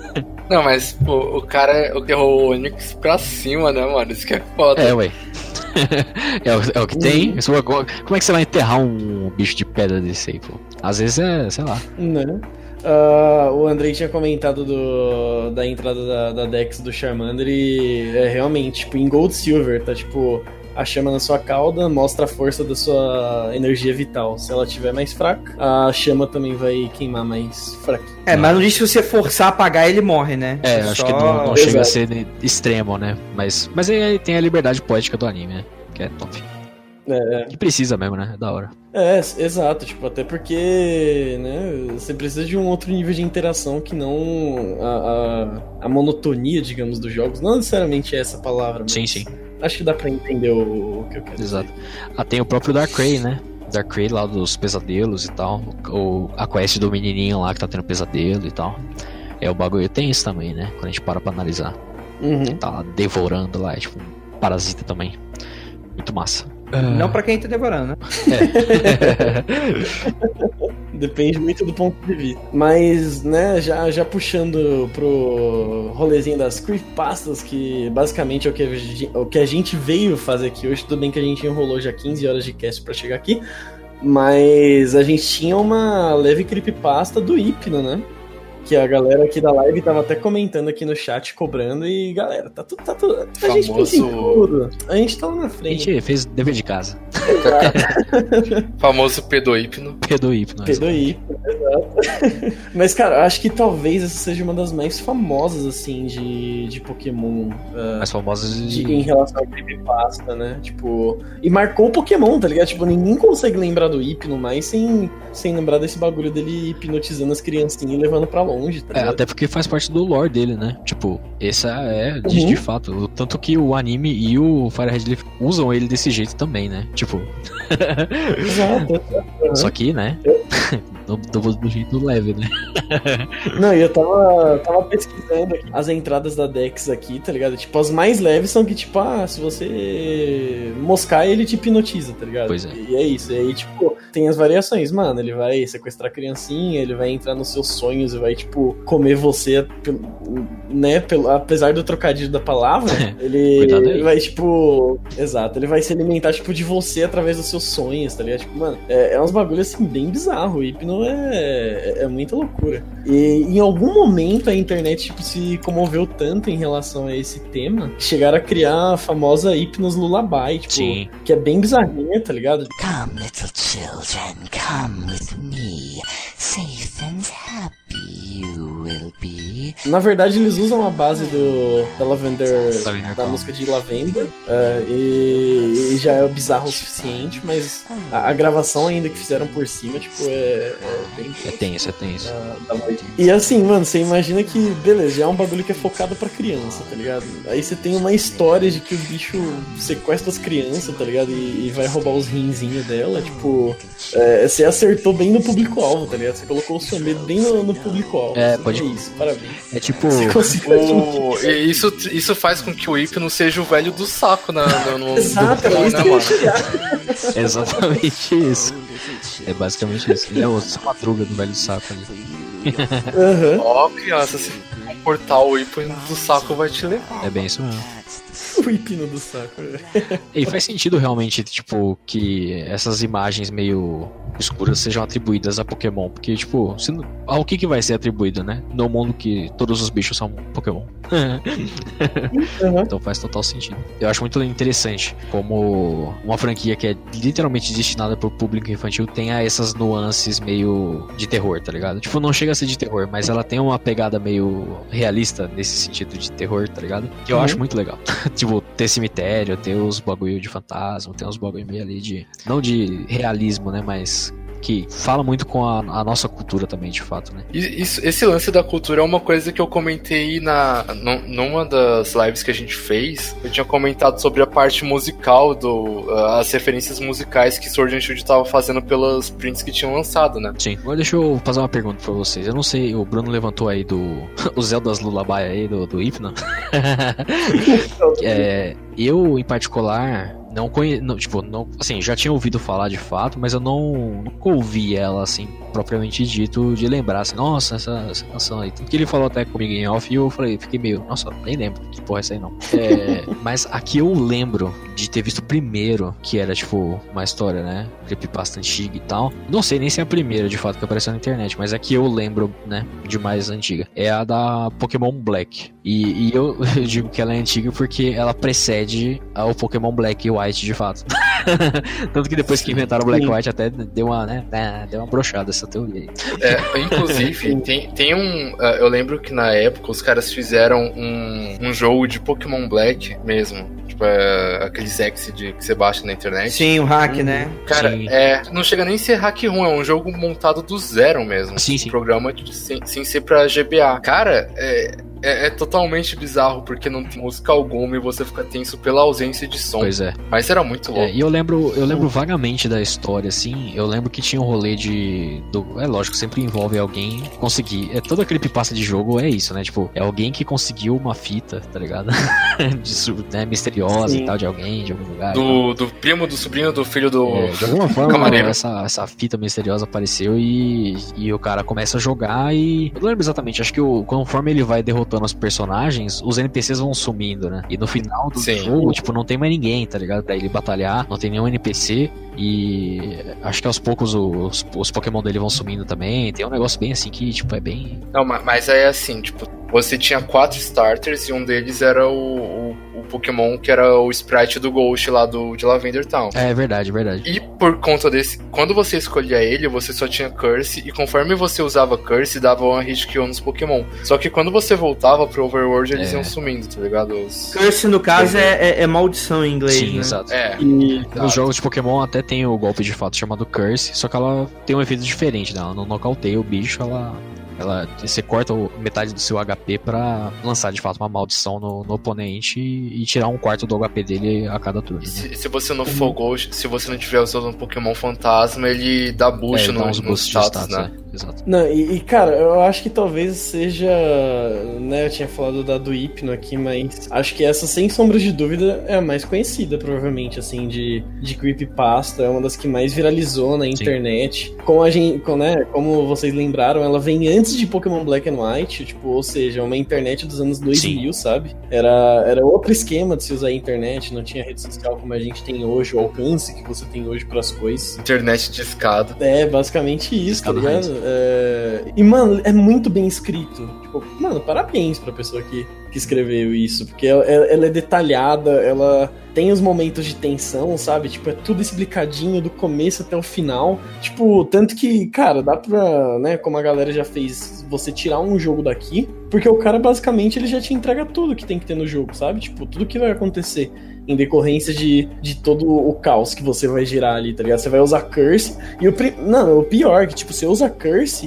Não, mas pô, o cara enterrou o Onix pra cima, né, mano? Isso que é foda. Ué. É o que tem. Como é que você vai enterrar um bicho de pedra desse aí, pô? Às vezes é, sei lá. Né? O Andrei tinha comentado da entrada da Dex do Charmander e é realmente, tipo, em Gold Silver, tá tipo, a chama na sua cauda mostra a força da sua energia vital. Se ela tiver mais fraca, a chama também vai queimar mais fraca. Mas não diz que se você forçar a apagar, ele morre, né? Acho que não chega a ser extremo, né? Mas aí tem a liberdade poética do anime, né? Que é top. Que precisa mesmo, né? É da hora. Exato, tipo, até porque, né, você precisa de um outro nível de interação que não a monotonia, digamos, dos jogos. Não necessariamente é essa palavra, mas sim. Acho que dá pra entender o que eu quero dizer. Exato. Tem o próprio Darkrai, né? Darkrai lá dos pesadelos e tal. A quest do menininho lá que tá tendo pesadelo e tal. O bagulho tem isso também, né? Quando a gente para pra analisar. Tá lá devorando lá, é tipo um parasita também. Muito massa. Não pra quem tá devorando, né? Depende muito do ponto de vista. Mas, né, já puxando pro rolezinho das creepypastas, que basicamente é o que a gente veio fazer aqui hoje. Tudo bem que a gente enrolou já 15 horas de cast pra chegar aqui, mas a gente tinha uma leve creepypasta do Hypno, né? Que a galera aqui da live tava até comentando aqui no chat, cobrando, e galera, tá tudo. A gente pensa em tudo. A gente tá lá na frente. A gente fez dever de casa. Famoso pedohipno. Pedohipno, exato. Mas, cara, acho que talvez essa seja uma das mais famosas, assim, de Pokémon. Mais famosas em relação ao creepypasta, né? Tipo, e marcou o Pokémon, tá ligado? Tipo, ninguém consegue lembrar do Hypno mais sem lembrar desse bagulho dele hipnotizando as criancinhas e levando pra longe, tá ligado? Até porque faz parte do lore dele, né? Tipo, essa de fato. Tanto que o anime e o Fire Red Leaf usam ele desse jeito também, né? Tipo. Exato. Só que, né? Do jeito leve, né? Não, e eu tava pesquisando aqui as entradas da Dex aqui, tá ligado? Tipo, as mais leves são que, tipo, se você moscar, ele te hipnotiza, tá ligado? Pois é. E é isso. E aí, tipo, tem as variações, mano. Ele vai sequestrar a criancinha, ele vai entrar nos seus sonhos e vai, tipo, comer você, né? Apesar do trocadilho da palavra, ele vai, tipo... Exato, ele vai se alimentar, tipo, de você através dos seus sonhos, tá ligado? Tipo, mano, é uns bagulhos, assim, bem bizarro. O Hypno é muita loucura. E em algum momento a internet, tipo, se comoveu tanto em relação a esse tema, que chegaram a criar a famosa Hypnos Lullaby, tipo, sim, que é bem bizarrinha, tá ligado? Come, little children, come with me. Safe and happy you will be. Na verdade, eles usam a base da Lavender, da música de Lavender, e já é bizarro o suficiente, mas a gravação ainda que fizeram por cima, tipo, é bem... É tenso. E assim, mano, você imagina que, beleza, já é um bagulho que é focado pra criança, tá ligado? Aí você tem uma história de que o bicho sequestra as crianças, tá ligado? E vai roubar os rinzinhos dela, tipo... você acertou bem no público-alvo, tá ligado? Você colocou o seu medo bem no público-alvo. Pode... isso, parabéns. É tipo... Isso faz com que o Hypno seja o velho do saco no Exato, do é isso, né, mano? É exatamente isso. É basicamente isso. Ele é o Madruga do velho do saco ali. Ó, criança, se comportar o Hypno do saco vai te levar. É bem isso mesmo. O Hypno do saco. E faz sentido realmente, tipo, que essas imagens meio escuras sejam atribuídas a Pokémon, porque, tipo, ao que vai ser atribuído, né? No mundo que todos os bichos são Pokémon. Então faz total sentido. Eu acho muito interessante como uma franquia que é literalmente destinada pro público infantil tenha essas nuances meio de terror, tá ligado? Tipo, não chega a ser de terror, mas ela tem uma pegada meio realista nesse sentido de terror, tá ligado? Que eu acho muito legal. Tipo, ter cemitério, ter os bagulho de fantasma, ter uns bagulho meio ali de... Não de realismo, né? Mas... que fala muito com a nossa cultura também, de fato, né? Esse lance da cultura é uma coisa que eu comentei numa das lives que a gente fez. Eu tinha comentado sobre a parte musical, as referências musicais que Sword and Shield estava fazendo pelas prints que tinham lançado, né? Sim. Agora deixa eu fazer uma pergunta pra vocês. Eu não sei, o Bruno levantou aí o Zelda's Lullaby aí, do Hypno. Eu, em particular... Não assim, já tinha ouvido falar de fato, mas eu nunca ouvi ela, assim, propriamente dito, de lembrar, assim, nossa, essa canção aí. Tanto que ele falou até comigo em off e eu fiquei meio, nossa, nem lembro que porra é essa aí não. Mas aqui eu lembro de ter visto o primeiro, que era, tipo, uma história, né? Creepypasta antiga e tal. Não sei nem se é a primeira, de fato, que apareceu na internet, mas é que eu lembro, né? De mais antiga. É a da Pokémon Black. E eu digo que ela é antiga porque ela precede ao Pokémon Black e White, de fato. Tanto que depois que inventaram o Black e White até deu uma, né? Deu uma brochada essa teoria aí. Inclusive, tem um... eu lembro que na época os caras fizeram um jogo de Pokémon Black mesmo. Tipo, aqueles ex que você baixa na internet. Sim, o hack, né? Cara, Sim. não chega nem a ser hack ruim, é um jogo montado do zero mesmo. Sim, sim. Programa sem ser pra GBA. Cara, é totalmente bizarro, porque não tem música alguma e você fica tenso pela ausência de som. Pois é. Mas era muito louco. E eu lembro vagamente da história, assim. Eu lembro que tinha um rolê é lógico, sempre envolve alguém conseguir. Toda creepypasta de jogo é isso, né? Tipo, é alguém que conseguiu uma fita, tá ligado? Né, misteriosa. Sim. E tal, de alguém, de algum lugar. Do primo, do sobrinho, do filho do... de alguma forma, essa fita misteriosa apareceu e o cara começa a jogar e... Eu não lembro exatamente, acho que conforme ele vai derrotando os personagens, os NPCs vão sumindo, né? E no final do jogo, tipo, não tem mais ninguém, tá ligado? Pra ele batalhar, não tem nenhum NPC e acho que aos poucos os Pokémon dele vão sumindo também. Tem um negócio bem assim que, tipo, é bem... Não, mas é assim, tipo, você tinha 4 starters e um deles era o Pokémon que era o sprite do Ghost lá de Lavender Town. É verdade. E por conta desse, quando você escolhia ele, você só tinha Curse, e conforme você usava Curse, dava uma hit kill nos Pokémon. Só que quando você voltava pro Overworld, eles iam sumindo, tá ligado? Curse, no caso, é maldição em inglês. Sim, né? exato. E nos jogos de Pokémon até tem o golpe de fato chamado Curse, só que ela tem um efeito diferente, né? Ela não nocauteia o bicho, você corta metade do seu HP pra lançar de fato uma maldição no oponente e tirar um quarto do HP dele a cada turno. Né? Se você não for Ghost, se você não tiver usando um Pokémon fantasma, ele dá boost no status, né? Exato. Não, e cara, eu acho que talvez seja, né, eu tinha falado da do Hypno aqui, mas acho que essa, sem sombras de dúvida, é a mais conhecida, provavelmente, assim, de creepypasta, é uma das que mais viralizou na internet. Como vocês lembraram, ela vem antes de Pokémon Black and White, tipo, ou seja, uma internet dos anos 2000, sabe? Era outro esquema de se usar a internet, não tinha rede social como a gente tem hoje, o alcance que você tem hoje pras coisas. Internet de escada. É, basicamente isso, tá ligado? E, mano, é muito bem escrito. Tipo, mano, parabéns pra pessoa que escreveu isso, porque ela é detalhada, ela tem os momentos de tensão, sabe? Tipo, é tudo explicadinho do começo até o final. Tipo, tanto que, cara, dá pra, né, como a galera já fez, você tirar um jogo daqui, porque o cara, basicamente, ele já te entrega tudo que tem que ter no jogo, sabe? Tipo, tudo que vai acontecer em decorrência de todo o caos que você vai gerar ali, tá ligado? Você vai usar Curse, e o pior, que tipo, você usa Curse,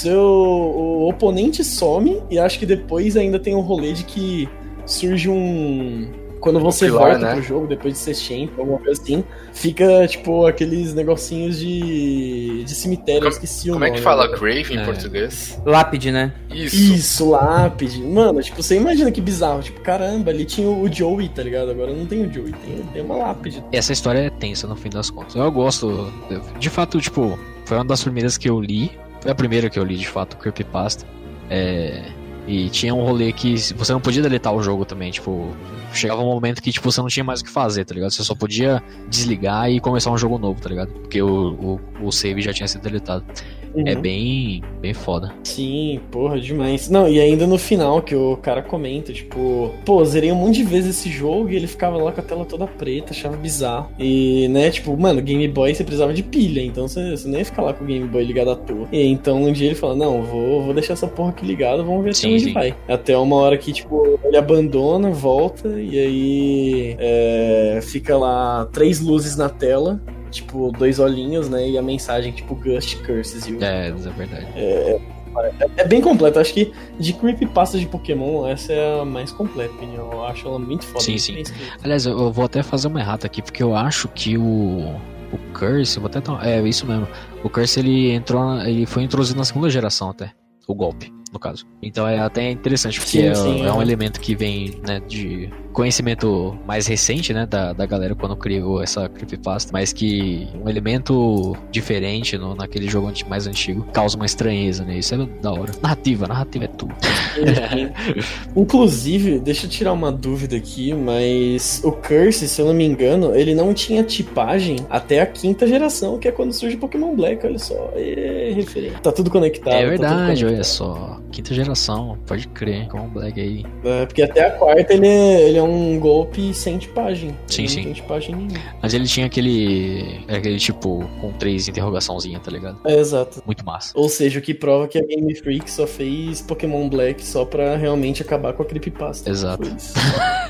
o oponente some, e acho que depois ainda tem um rolê de que surge quando você volta pro jogo, depois de ser champ, alguma coisa assim, fica, tipo, aqueles negocinhos de cemitério, esqueci o nome. Como é que fala grave em português? Lápide, né? Isso, lápide. Mano, tipo, você imagina que bizarro. Tipo, caramba, ali tinha o Joey, tá ligado? Agora não tem o Joey, tem uma lápide. Essa história é tensa, no fim das contas. Eu gosto, de fato, tipo, foi uma das primeiras que eu li. Foi a primeira que eu li, de fato, Creepypasta. E tinha um rolê que você não podia deletar o jogo também, tipo... Chegava um momento que, tipo, você não tinha mais o que fazer, tá ligado? Você só podia desligar e começar um jogo novo, tá ligado? Porque o save já tinha sido deletado. Uhum. É bem foda. Sim, porra, demais. Não, e ainda no final que o cara comenta, tipo... Pô, zerei um monte de vezes esse jogo e ele ficava lá com a tela toda preta, achava bizarro. E, né, tipo, mano, Game Boy você precisava de pilha, então você não ia ficar lá com o Game Boy ligado à toa. E então um dia ele fala, não, vou deixar essa porra aqui ligada, vamos ver até onde vai. Até uma hora que, tipo, ele abandona, volta, e aí fica lá 3 luzes na tela, tipo, 2 olhinhos, né, e a mensagem, tipo, Ghost Curses. É verdade. É bem completo. Acho que de creepypasta de Pokémon, essa é a mais completa, opinião. Eu acho ela muito foda. Sim. Aliás, eu vou até fazer uma errata aqui, porque eu acho que o Curse, vou até isso mesmo. O Curse, ele foi introduzido na 2ª geração até, o golpe, no caso. Então é até interessante, porque é um elemento que vem, né, conhecimento mais recente, né, da galera quando criou essa creepypasta, mas que um elemento diferente naquele jogo mais antigo causa uma estranheza, né? Isso é da hora. Narrativa é tudo. Inclusive, deixa eu tirar uma dúvida aqui, mas o Curse, se eu não me engano, ele não tinha tipagem até a 5ª geração, que é quando surge Pokémon Black, olha só. É referente. Tá tudo conectado. É verdade, tá tudo olha só. 5ª geração, pode crer, Pokémon Black aí. É, porque até a 4ª ele é um golpe sem tipagem. Sim, ele sim. Não tem tipagem nenhuma. Mas ele tinha aquele tipo com 3 interrogaçãozinha, tá ligado? É, exato. Muito massa. Ou seja, o que prova que a Game Freak só fez Pokémon Black só pra realmente acabar com a creepypasta. Exato. Foi isso.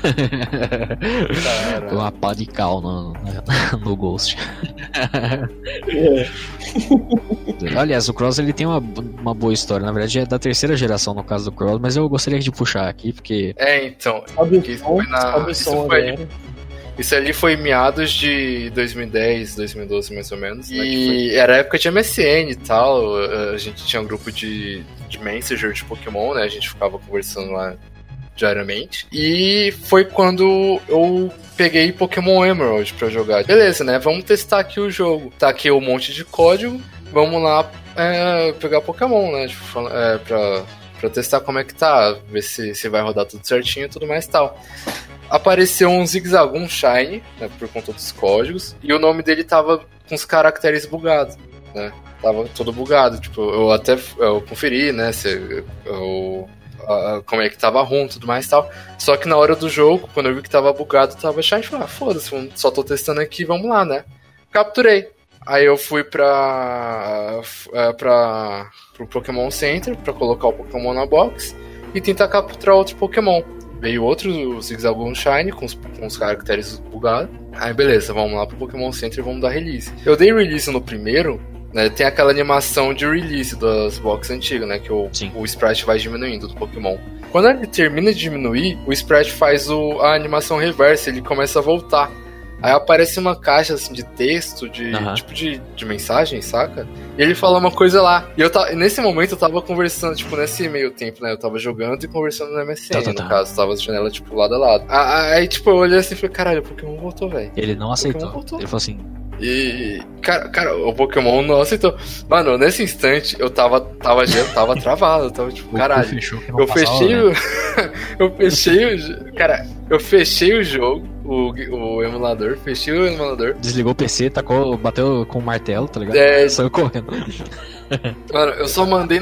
Com uma pá de cal no Ghost. É. Aliás, o Cross ele tem uma boa história. Na verdade é da 3ª geração no caso do Cross, mas eu gostaria de puxar aqui, porque... Então, Sobe que o som, sobe o som agora. Isso ali foi em meados de 2010, 2012 mais ou menos, né? E era época de MSN e tal, a gente tinha um grupo de Messenger de Pokémon, né? A gente ficava conversando lá diariamente. E foi quando eu peguei Pokémon Emerald pra jogar. Beleza, né? Vamos testar aqui o jogo. Tá aqui um monte de código, vamos lá pegar Pokémon, né? Tipo, pra testar como é que tá, ver se vai rodar tudo certinho e tudo mais e tal. Apareceu um Zigzagoon Shine, né, por conta dos códigos, e o nome dele tava com os caracteres bugados, né? Tava todo bugado, tipo, eu conferi, né, como é que tava ROM e tudo mais e tal. Só que na hora do jogo, quando eu vi que tava bugado, tava Shine, eu falei, foda-se, só tô testando aqui, vamos lá, né? Capturei. Aí eu fui pro Pokémon Center pra colocar o Pokémon na box e tentar capturar outro Pokémon. Veio outro Zigzagoon Shine com os caracteres bugados. Aí beleza, vamos lá pro Pokémon Center e vamos dar release. Eu dei release no primeiro, né? Tem aquela animação de release das boxes antigas, né? Que o sprite vai diminuindo do Pokémon. Quando ele termina de diminuir, o sprite faz a animação reversa, ele começa a voltar. Aí aparece uma caixa assim de texto, tipo de mensagem, saca? E ele fala uma coisa lá. E nesse momento eu tava conversando, tipo, nesse meio tempo, né? Eu tava jogando e conversando no MSN, no caso. Tava as janelas, tipo, lado a lado. Aí, tipo, eu olhei assim e falei, caralho, o Pokémon voltou, velho. Ele não aceitou. Ele falou assim... E, cara, o Pokémon não aceitou. Mano, nesse instante eu tava travado, eu tava tipo, caralho. Eu fechei o jogo, o emulador, fechei o emulador. Desligou o PC, bateu com o martelo, tá ligado? Saiu correndo. Mano, eu só mandei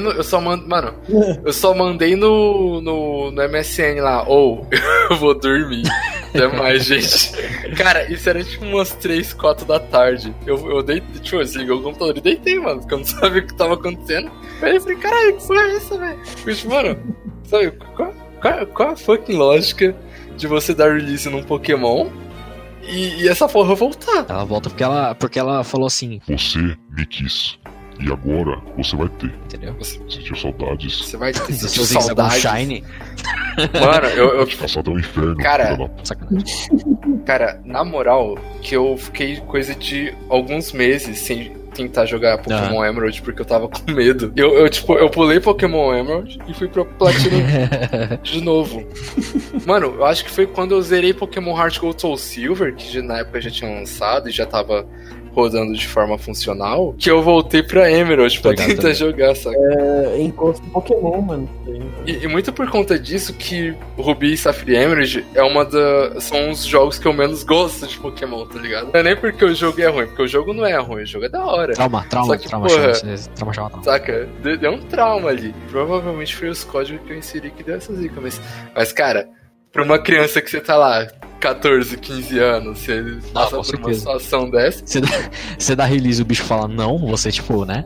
no MSN lá, eu vou dormir. Até mais, gente. Cara, isso era tipo umas 3, 4 da tarde. Eu deitei, tipo, eu desliguei o computador e deitei, mano, porque eu não sabia o que tava acontecendo. Aí eu falei, caralho, que porra é essa, velho? Mano, sabe, qual a fucking lógica de você dar release num Pokémon e essa porra voltar? Ela volta porque ela falou assim: você me quis. E agora você vai ter. Entendeu? Você sentiu saudades. Você vai ter saudades. Shine. Mano, eu passado ao inferno. Cara, sacanagem. Cara, na moral, que eu fiquei coisa de alguns meses sem tentar jogar Pokémon Emerald porque eu tava com medo. Eu pulei Pokémon Emerald e fui pra Platinum de novo. Mano, eu acho que foi quando eu zerei Pokémon Heart Gold Soul Silver, que na época já tinha lançado e já tava rodando de forma funcional, que eu voltei pra Emerald pra tentar jogar, saca? Encontro do Pokémon, mano. E muito por conta disso que Ruby e Safira Emerald são os jogos que eu menos gosto de Pokémon, tá ligado? Não é nem porque o jogo é ruim, porque o jogo não é ruim, o jogo é da hora. Trauma, saca? Deu um trauma ali. Provavelmente foi os códigos que eu inseri que deu essa zica, mas cara, pra uma criança que você tá lá 14, 15 anos, você passa por uma situação dessa. Você dá release e o bicho fala não, você tipo, né?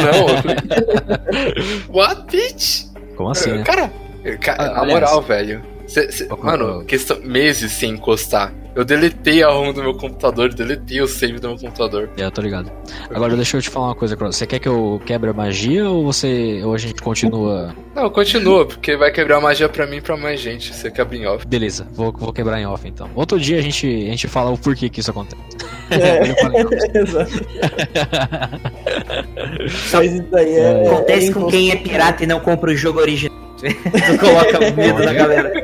Não. What, bitch? Como assim, né? Cara, na moral, velho. Mano, meses sem encostar. Eu deletei a ROM do meu computador, deletei o save do meu computador. Eu tô ligado. Agora deixa eu te falar uma coisa, Cross. Você quer que eu quebre a magia ou a gente continua? Não, continua, porque vai quebrar a magia pra mim e pra mais gente. Você quebra em off. Beleza, vou quebrar em off então. Outro dia a gente fala o porquê que isso acontece. Exato. Mas isso aí acontece com quem é pirata e não compra o jogo original. Tu coloca medo na galera.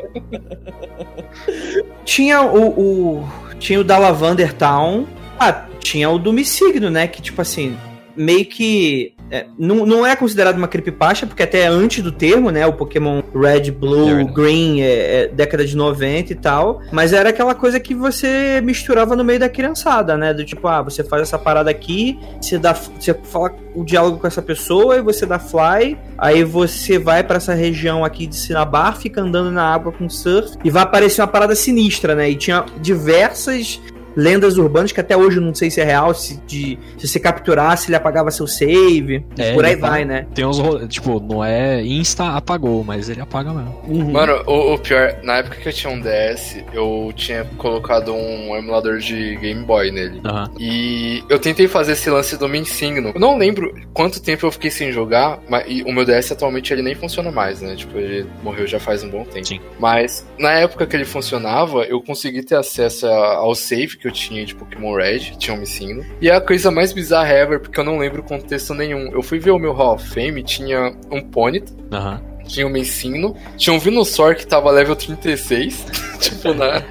Tinha tinha o da Lavender Town. Tinha o do Missigno, né? Que, tipo assim, meio que... não é considerado uma creepypasta, porque até antes do termo, né? O Pokémon Red, Blue, Green, década de 90 e tal. Mas era aquela coisa que você misturava no meio da criançada, né? Do tipo, você faz essa parada aqui, você fala o diálogo com essa pessoa e você dá fly, aí você vai pra essa região aqui de Cinnabar, fica andando na água com surf e vai aparecer uma parada sinistra, né? E tinha diversas lendas urbanas que até hoje eu não sei se é real, se você capturasse, ele apagava seu save, por aí vai, né? Tem uns, tipo, não é insta apagou, mas ele apaga mesmo. Uhum. Mano, o pior, na época que eu tinha um DS, eu tinha colocado um emulador de Game Boy nele. E eu tentei fazer esse lance do Minsigno. Eu não lembro quanto tempo eu fiquei sem jogar, e o meu DS atualmente ele nem funciona mais, né? Tipo, ele morreu já faz um bom tempo. Sim. Mas na época que ele funcionava, eu consegui ter acesso ao save que eu tinha de Pokémon Red, tinha um Missigno. E é a coisa mais bizarra ever, porque eu não lembro contexto nenhum. Eu fui ver o meu Hall of Fame, tinha um Ponyta, tinha um Missigno, tinha um Venusaur que tava level 36, tipo,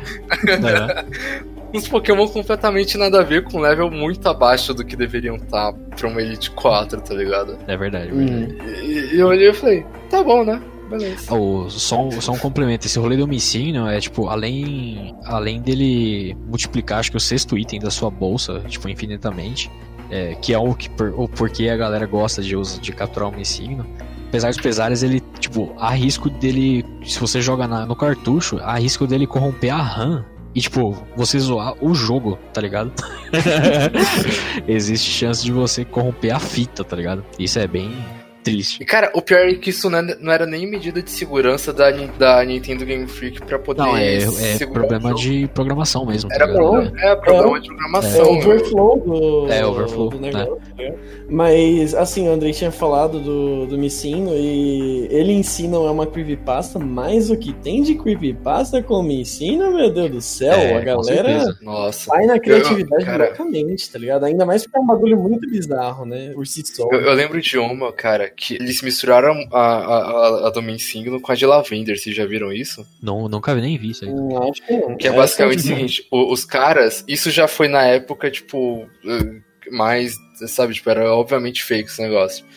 uns Pokémon completamente nada a ver, com level muito abaixo do que deveriam estar pra uma Elite 4, tá ligado? É verdade, E eu olhei e falei, tá bom, né? Beleza. Só um complemento, esse rolê do Missigno é tipo, além dele multiplicar, acho que o 6º item da sua bolsa, tipo, infinitamente, que é o porquê a galera gosta de capturar o Missigno. Apesar dos pesares, ele, tipo, há risco dele, se você joga no cartucho, há risco dele corromper a RAM. E, tipo, você zoar o jogo, tá ligado? Existe chance de você corromper a fita, tá ligado? Isso é bem triste. E, cara, o pior é que isso não era nem medida de segurança da Nintendo Game Freak pra poder segurar problema de programação mesmo. Era problema de programação. Overflow do negócio. Mas, assim, o Andrei tinha falado do Missigno e ele em si não é uma creepypasta, mas o que tem de creepypasta com o Missigno, meu Deus do céu, a galera vai na criatividade loucamente, tá ligado? Ainda mais porque é um bagulho muito bizarro, né? Por si só. Eu lembro de uma, cara, que eles misturaram a do Missigno com a de Lavender, vocês já viram isso? Não, nunca nem vi isso aí. Acho que não. Que é basicamente o seguinte, os caras, isso já foi na época, tipo, mais, sabe, tipo, era obviamente fake esse negócio.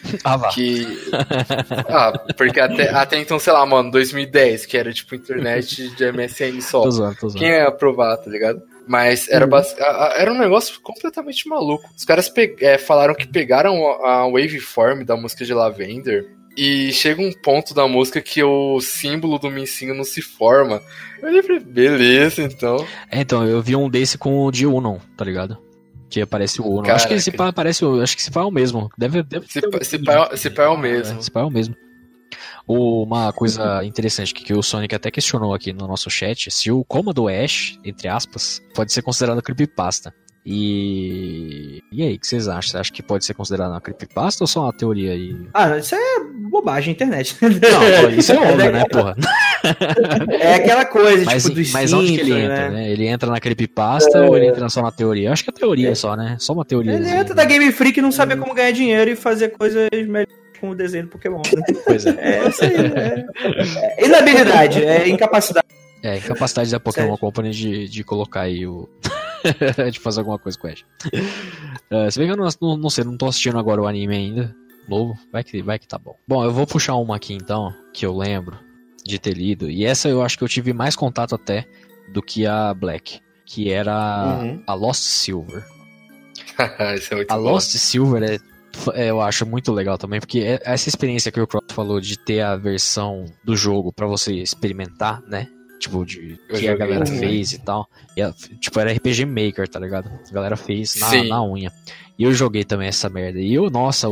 Porque até então, sei lá, mano, 2010, que era tipo internet de MSN só. Tô zoando. Quem ia aprovar, tá ligado? Mas era um negócio completamente maluco. Os caras falaram que pegaram a waveform da música de Lavender e chega um ponto da música que o símbolo do Missigno não se forma. Eu falei, beleza, então. Então, eu vi um desse com o de Unon, tá ligado? Que aparece o Uno. Acho que esse pá aparece. Acho que esse pá é o mesmo. Esse pá é o mesmo. Esse pá é o mesmo. Uma coisa interessante que o Sonic até questionou aqui no nosso chat, se o Cômodo Ash, entre aspas, pode ser considerado creepypasta. E aí, o que vocês acham? Você acha que pode ser considerado uma creepypasta ou só uma teoria aí? Isso é bobagem, internet. Não, isso é onda, né, porra? É aquela coisa, mas, tipo, dos Mas onde que ele entra, né? Ele entra na creepypasta ou ele entra só na teoria? Eu acho que é teoria só, né? Só uma teoria. Ele entra da Game Freak e não sabe como ganhar dinheiro e fazer coisas melhores com o desenho do Pokémon. Pois é. É isso aí. Inabilidade, incapacidade. Incapacidade da Pokémon Company de colocar aí o... de fazer alguma coisa com o Ash. Se bem que eu não sei, não tô assistindo agora o anime ainda. Novo, vai que tá bom. Bom, eu vou puxar uma aqui então, que eu lembro de ter lido. E essa eu acho que eu tive mais contato até do que a Black, que era a Lost Silver. Isso é muito a bom. Lost Silver eu acho muito legal também, porque essa experiência que o Cross falou de ter a versão do jogo pra você experimentar, né? Tipo, que a galera fez e tal. Tipo, era RPG Maker, tá ligado? A galera fez na unha. E eu joguei também essa merda. E eu, nossa,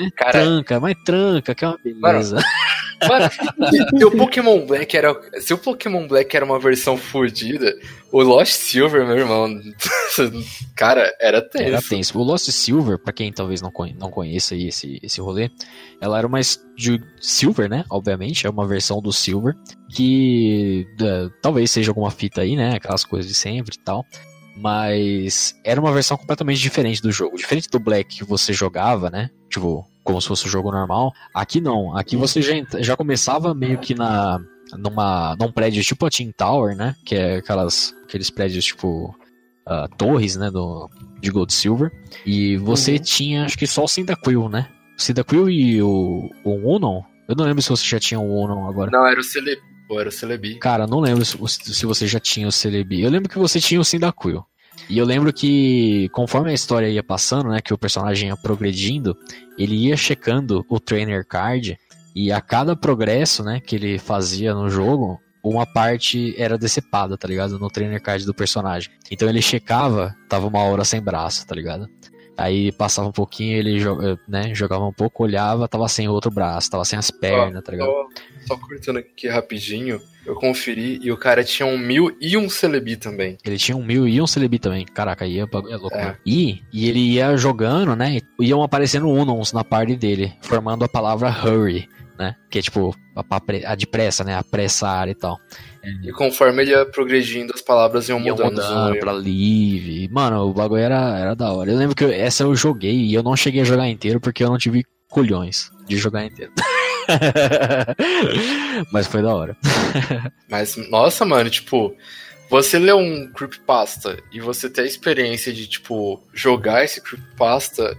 tranca, que é uma beleza. Mano, se o Pokémon Black era uma versão fodida, o Lost Silver, meu irmão, cara, era tenso. Era tenso. O Lost Silver, pra quem talvez não conheça aí esse rolê, ela era uma de Silver, né? Obviamente, é uma versão do Silver, que talvez seja alguma fita aí, né? Aquelas coisas de sempre e tal. Mas era uma versão completamente diferente do jogo. Diferente do Black que você jogava, né? Tipo, como se fosse um jogo normal. Aqui não, aqui você já começava meio que num prédio tipo a Twin Tower, né? Que é aqueles prédios tipo torres, né? De Gold Silver. E você tinha, acho que só o Cyndaquil, né? O Cyndaquil e o Unown. Eu não lembro se você já tinha o Unown agora. Não, era o Celebi. Era o Celebi. Cara, eu não lembro se você já tinha o Celebi. Eu lembro que você tinha o Cyndaquil. E eu lembro que, conforme a história ia passando, né, que o personagem ia progredindo, ele ia checando o Trainer Card, e a cada progresso, né, que ele fazia no jogo, uma parte era decepada, tá ligado? No Trainer Card do personagem. Então ele checava, tava uma hora sem braço, tá ligado? Aí passava um pouquinho, ele jogava um pouco, olhava, tava sem outro braço, tava sem as pernas, tá ligado? Só cortando aqui rapidinho, eu conferi e o cara tinha 1000 e um Celebi também. Ele tinha 1000 e um Celebi também. Caraca, aí é louco. Né? E ele ia jogando, né? Iam aparecendo Unons na parte dele, formando a palavra hurry, né? Que é tipo a depressa, né? Apressar e tal. E conforme ele ia progredindo, as palavras iam mudando pra live. Mano, o bagulho era da hora. Eu lembro que essa eu joguei e eu não cheguei a jogar inteiro porque eu não tive culhões de jogar inteiro. Mas foi da hora. Mas, nossa, mano, tipo, você lê um creepypasta e você ter a experiência de, tipo, jogar esse creepypasta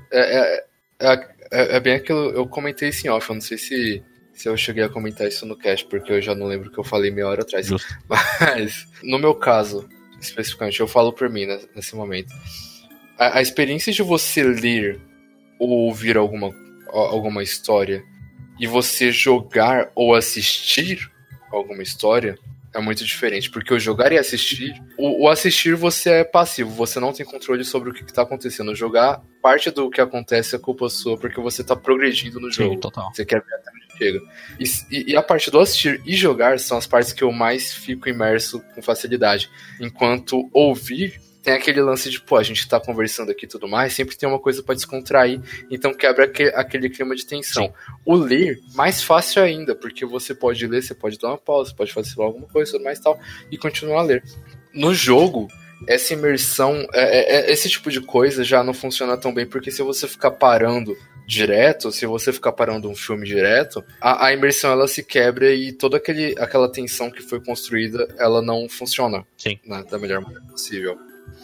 é bem aquilo. Eu comentei isso em off, eu não sei se eu cheguei a comentar isso no cast, porque eu já não lembro o que eu falei meia hora atrás. Justo. Mas, no meu caso, especificamente, eu falo por mim nesse momento. A experiência de você ler ou ouvir alguma história e você jogar ou assistir alguma história é muito diferente, porque o jogar e assistir, o assistir você é passivo, você não tem controle sobre o que está acontecendo. O jogar, parte do que acontece é culpa sua, porque você está progredindo no jogo. Sim, total. Você quer ver até onde chega. E a parte do assistir e jogar são as partes que eu mais fico imerso com facilidade, enquanto ouvir tem aquele lance de, a gente tá conversando aqui e tudo mais, sempre tem uma coisa pra descontrair, então quebra aquele clima de tensão. Sim. O ler, mais fácil ainda, porque você pode ler, você pode dar uma pausa, você pode fazer alguma coisa, tudo mais e tal, e continuar a ler. No jogo, essa imersão, esse tipo de coisa já não funciona tão bem, porque se você ficar parando direto, se você ficar parando um filme direto, a imersão ela se quebra e toda aquela tensão que foi construída, ela não funciona. Sim. Da melhor maneira possível.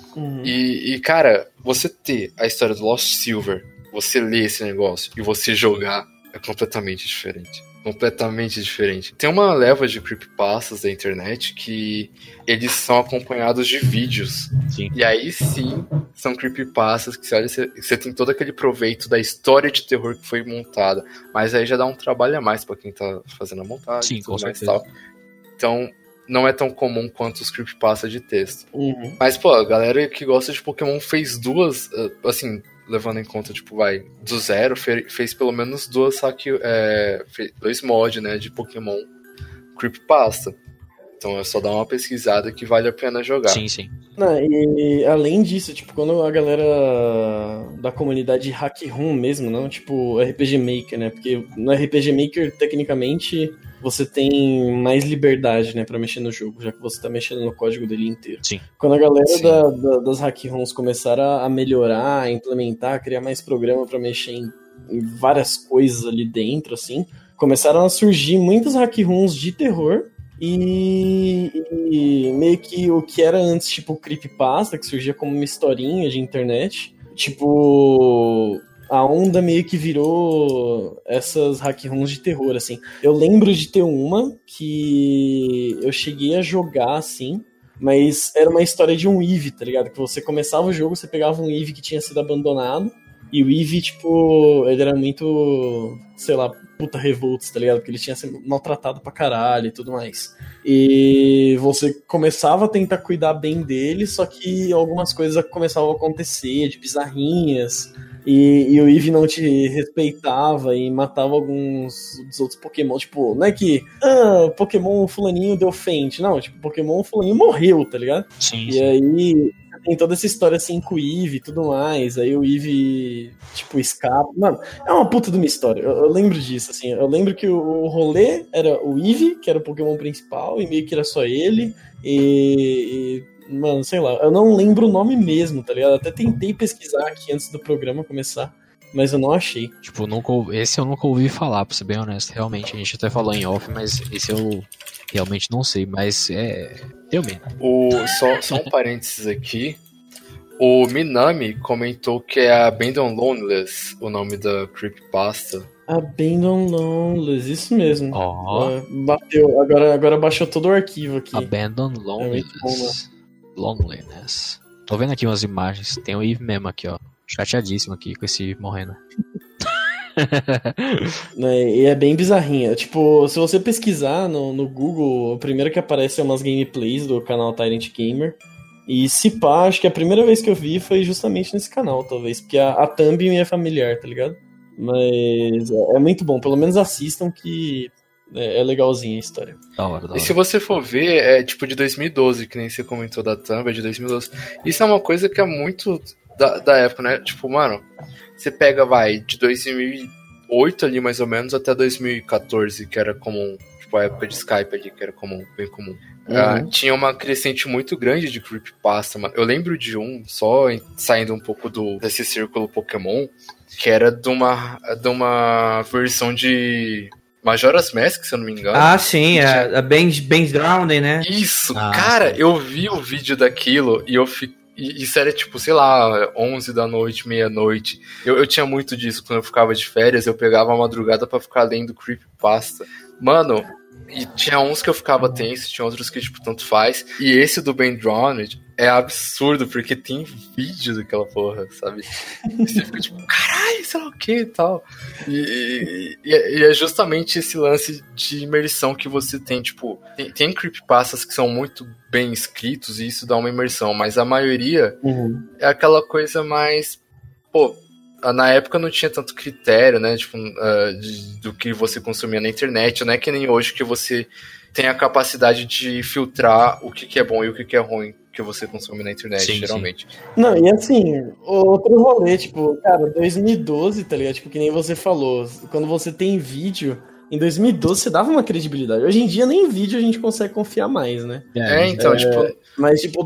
E, cara, você ter a história do Lost Silver, você ler esse negócio e você jogar é completamente diferente. Completamente diferente. Tem uma leva de creepypastas da internet que eles são acompanhados de vídeos. Sim. E aí sim, são creepypastas que você tem todo aquele proveito da história de terror que foi montada. Mas aí já dá um trabalho a mais pra quem tá fazendo a montagem. Sim, e tudo com mais certeza. tal. Então, não é tão comum quanto os creepypastas de texto. Mas, a galera que gosta de Pokémon fez duas, assim, levando em conta, do zero, fez pelo menos dois mods, né, de Pokémon creepypasta. Então é só dar uma pesquisada que vale a pena jogar. Sim, sim. E além disso, quando a galera da comunidade Hack Room mesmo, não, RPG Maker, né, porque no RPG Maker, tecnicamente, você tem mais liberdade, né, pra mexer no jogo, já que você tá mexendo no código dele inteiro. Sim. Quando a galera das hack rooms começaram a melhorar, a implementar, criar mais programa pra mexer em várias coisas ali dentro, assim, começaram a surgir muitas hack rooms de terror e meio que o que era antes, creepypasta, que surgia como uma historinha de internet, a onda meio que virou essas hack rooms de terror, assim. Eu lembro de ter uma que eu cheguei a jogar, assim, mas era uma história de um Eevee, tá ligado? Que você começava o jogo, você pegava um Eevee que tinha sido abandonado, e o Eevee, ele era muito, sei lá, puta revoltos, tá ligado? Porque ele tinha sido maltratado pra caralho e tudo mais. E você começava a tentar cuidar bem dele, só que algumas coisas começavam a acontecer, de bizarrinhas. E o Eevee não te respeitava e matava alguns dos outros Pokémon. Não é que Pokémon fulaninho deu faint. Não, Pokémon fulaninho morreu, tá ligado? Sim, e sim. aí tem toda essa história assim com o Eevee e tudo mais. Aí o Eevee, escapa. Mano, é uma puta de uma história. Eu lembro disso, assim. Eu lembro que o rolê era o Eevee, que era o Pokémon principal, e meio que era só ele. Mano, sei lá, eu não lembro o nome mesmo, tá ligado? Até tentei pesquisar aqui antes do programa começar. mas eu não achei. Tipo, esse eu nunca ouvi falar, pra ser bem honesto. Realmente, a gente até falou em off, mas esse eu realmente não sei. Mas eu mesmo. Só um parênteses aqui. O Minami comentou que é Abandon Loneliness o nome da creepypasta. Abandon Loneliness, isso mesmo. Ó. Bateu, agora baixou todo o arquivo aqui. Abandon Loneliness. Loneliness. Tô vendo aqui umas imagens. Tem o Eve mesmo aqui, ó. Chateadíssimo aqui com esse morrendo. E é bem bizarrinha. Tipo, se você pesquisar no Google, o primeiro que aparece é umas gameplays do canal Tyrant Gamer. E se pá, acho que a primeira vez que eu vi foi justamente nesse canal, talvez. Porque a thumb me é familiar, tá ligado? Mas é muito bom. Pelo menos assistam que é legalzinha a história. Da hora. E se você for ver, é tipo de 2012, que nem você comentou da thumb, é de 2012. Isso é uma coisa que é muito da época, né? Tipo, mano, você pega, de 2008 ali mais ou menos até 2014, que era comum. Tipo, a época de Skype ali, que era comum, bem comum. Tinha uma crescente muito grande de creepypasta, mano. Eu lembro de só saindo um pouco desse círculo Pokémon, que era de uma versão de Majora's Mask, se eu não me engano. Ah, sim, a Ben's Drowning, né? Isso, cara, sim. Eu vi o vídeo daquilo e eu fiquei. Isso era tipo, sei lá, 11 da noite, meia-noite. Eu tinha muito disso quando eu ficava de férias, eu pegava a madrugada pra ficar lendo creepypasta. Mano, e tinha uns que eu ficava tenso, tinha outros que, tipo, tanto faz. E esse do Ben Drowned é absurdo, porque tem vídeo daquela porra, sabe? E você fica tipo, caralho, sei lá o que e tal. E é justamente esse lance de imersão que você tem, tipo, tem creepypastas que são muito bem escritos e isso dá uma imersão, mas a maioria é aquela coisa mais, pô, na época não tinha tanto critério, né, tipo, do que você consumia na internet, não é que nem hoje que você tem a capacidade de filtrar o que é bom e o que é ruim que você consome na internet, sim, geralmente. Sim. Não, e assim, outro rolê, tipo, cara, 2012, tá ligado? Tipo, que nem você falou, quando você tem vídeo, em 2012 você dava uma credibilidade. Hoje em dia nem vídeo a gente consegue confiar mais, né? Então, tipo... Mas, tipo,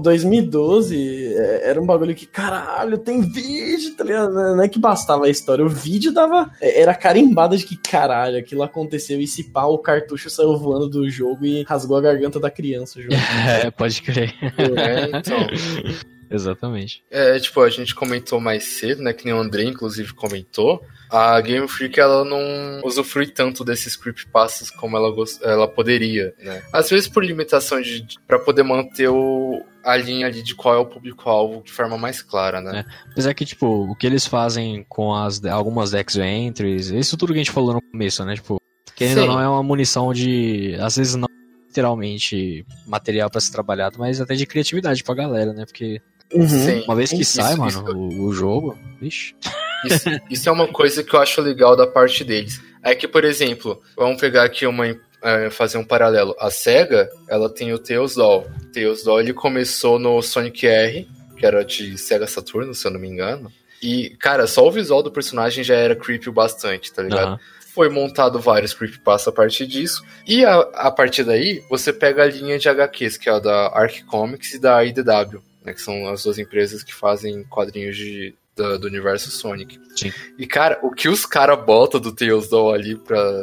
2012 era um bagulho que, caralho, tem vídeo, tá ligado? Não é que bastava a história, o vídeo era carimbada de que, caralho, aquilo aconteceu e se pá, o cartucho saiu voando do jogo e rasgou a garganta da criança. O jogo. Pode crer. Então... Exatamente. Tipo, a gente comentou mais cedo, né, que nem o André, inclusive, comentou, a Game Freak, ela não usufrui tanto desses creepypastas como ela poderia, né. Às vezes por limitação pra poder manter a linha ali de qual é o público-alvo de forma mais clara, né. Apesar que, tipo, o que eles fazem com algumas extra entries, isso tudo que a gente falou no começo, né, tipo, que ainda não é uma munição de, às vezes não literalmente material pra ser trabalhado, mas até de criatividade pra galera, né, porque... Uma vez que sai, o jogo, vixe. Isso é uma coisa que eu acho legal da parte deles. É que, por exemplo, vamos pegar aqui fazer um paralelo. A SEGA, ela tem o Tails Doll. O Tails Doll, ele começou no Sonic R, que era de Sega Saturn, se eu não me engano. E, cara, só o visual do personagem já era creepy bastante, tá ligado? Foi montado vários creepypasta a partir disso. E a partir daí, você pega a linha de HQs, que é a da Arc Comics e da IDW. Né, que são as duas empresas que fazem quadrinhos do universo Sonic. Sim. E, cara, o que os caras botam do Tails Doll ali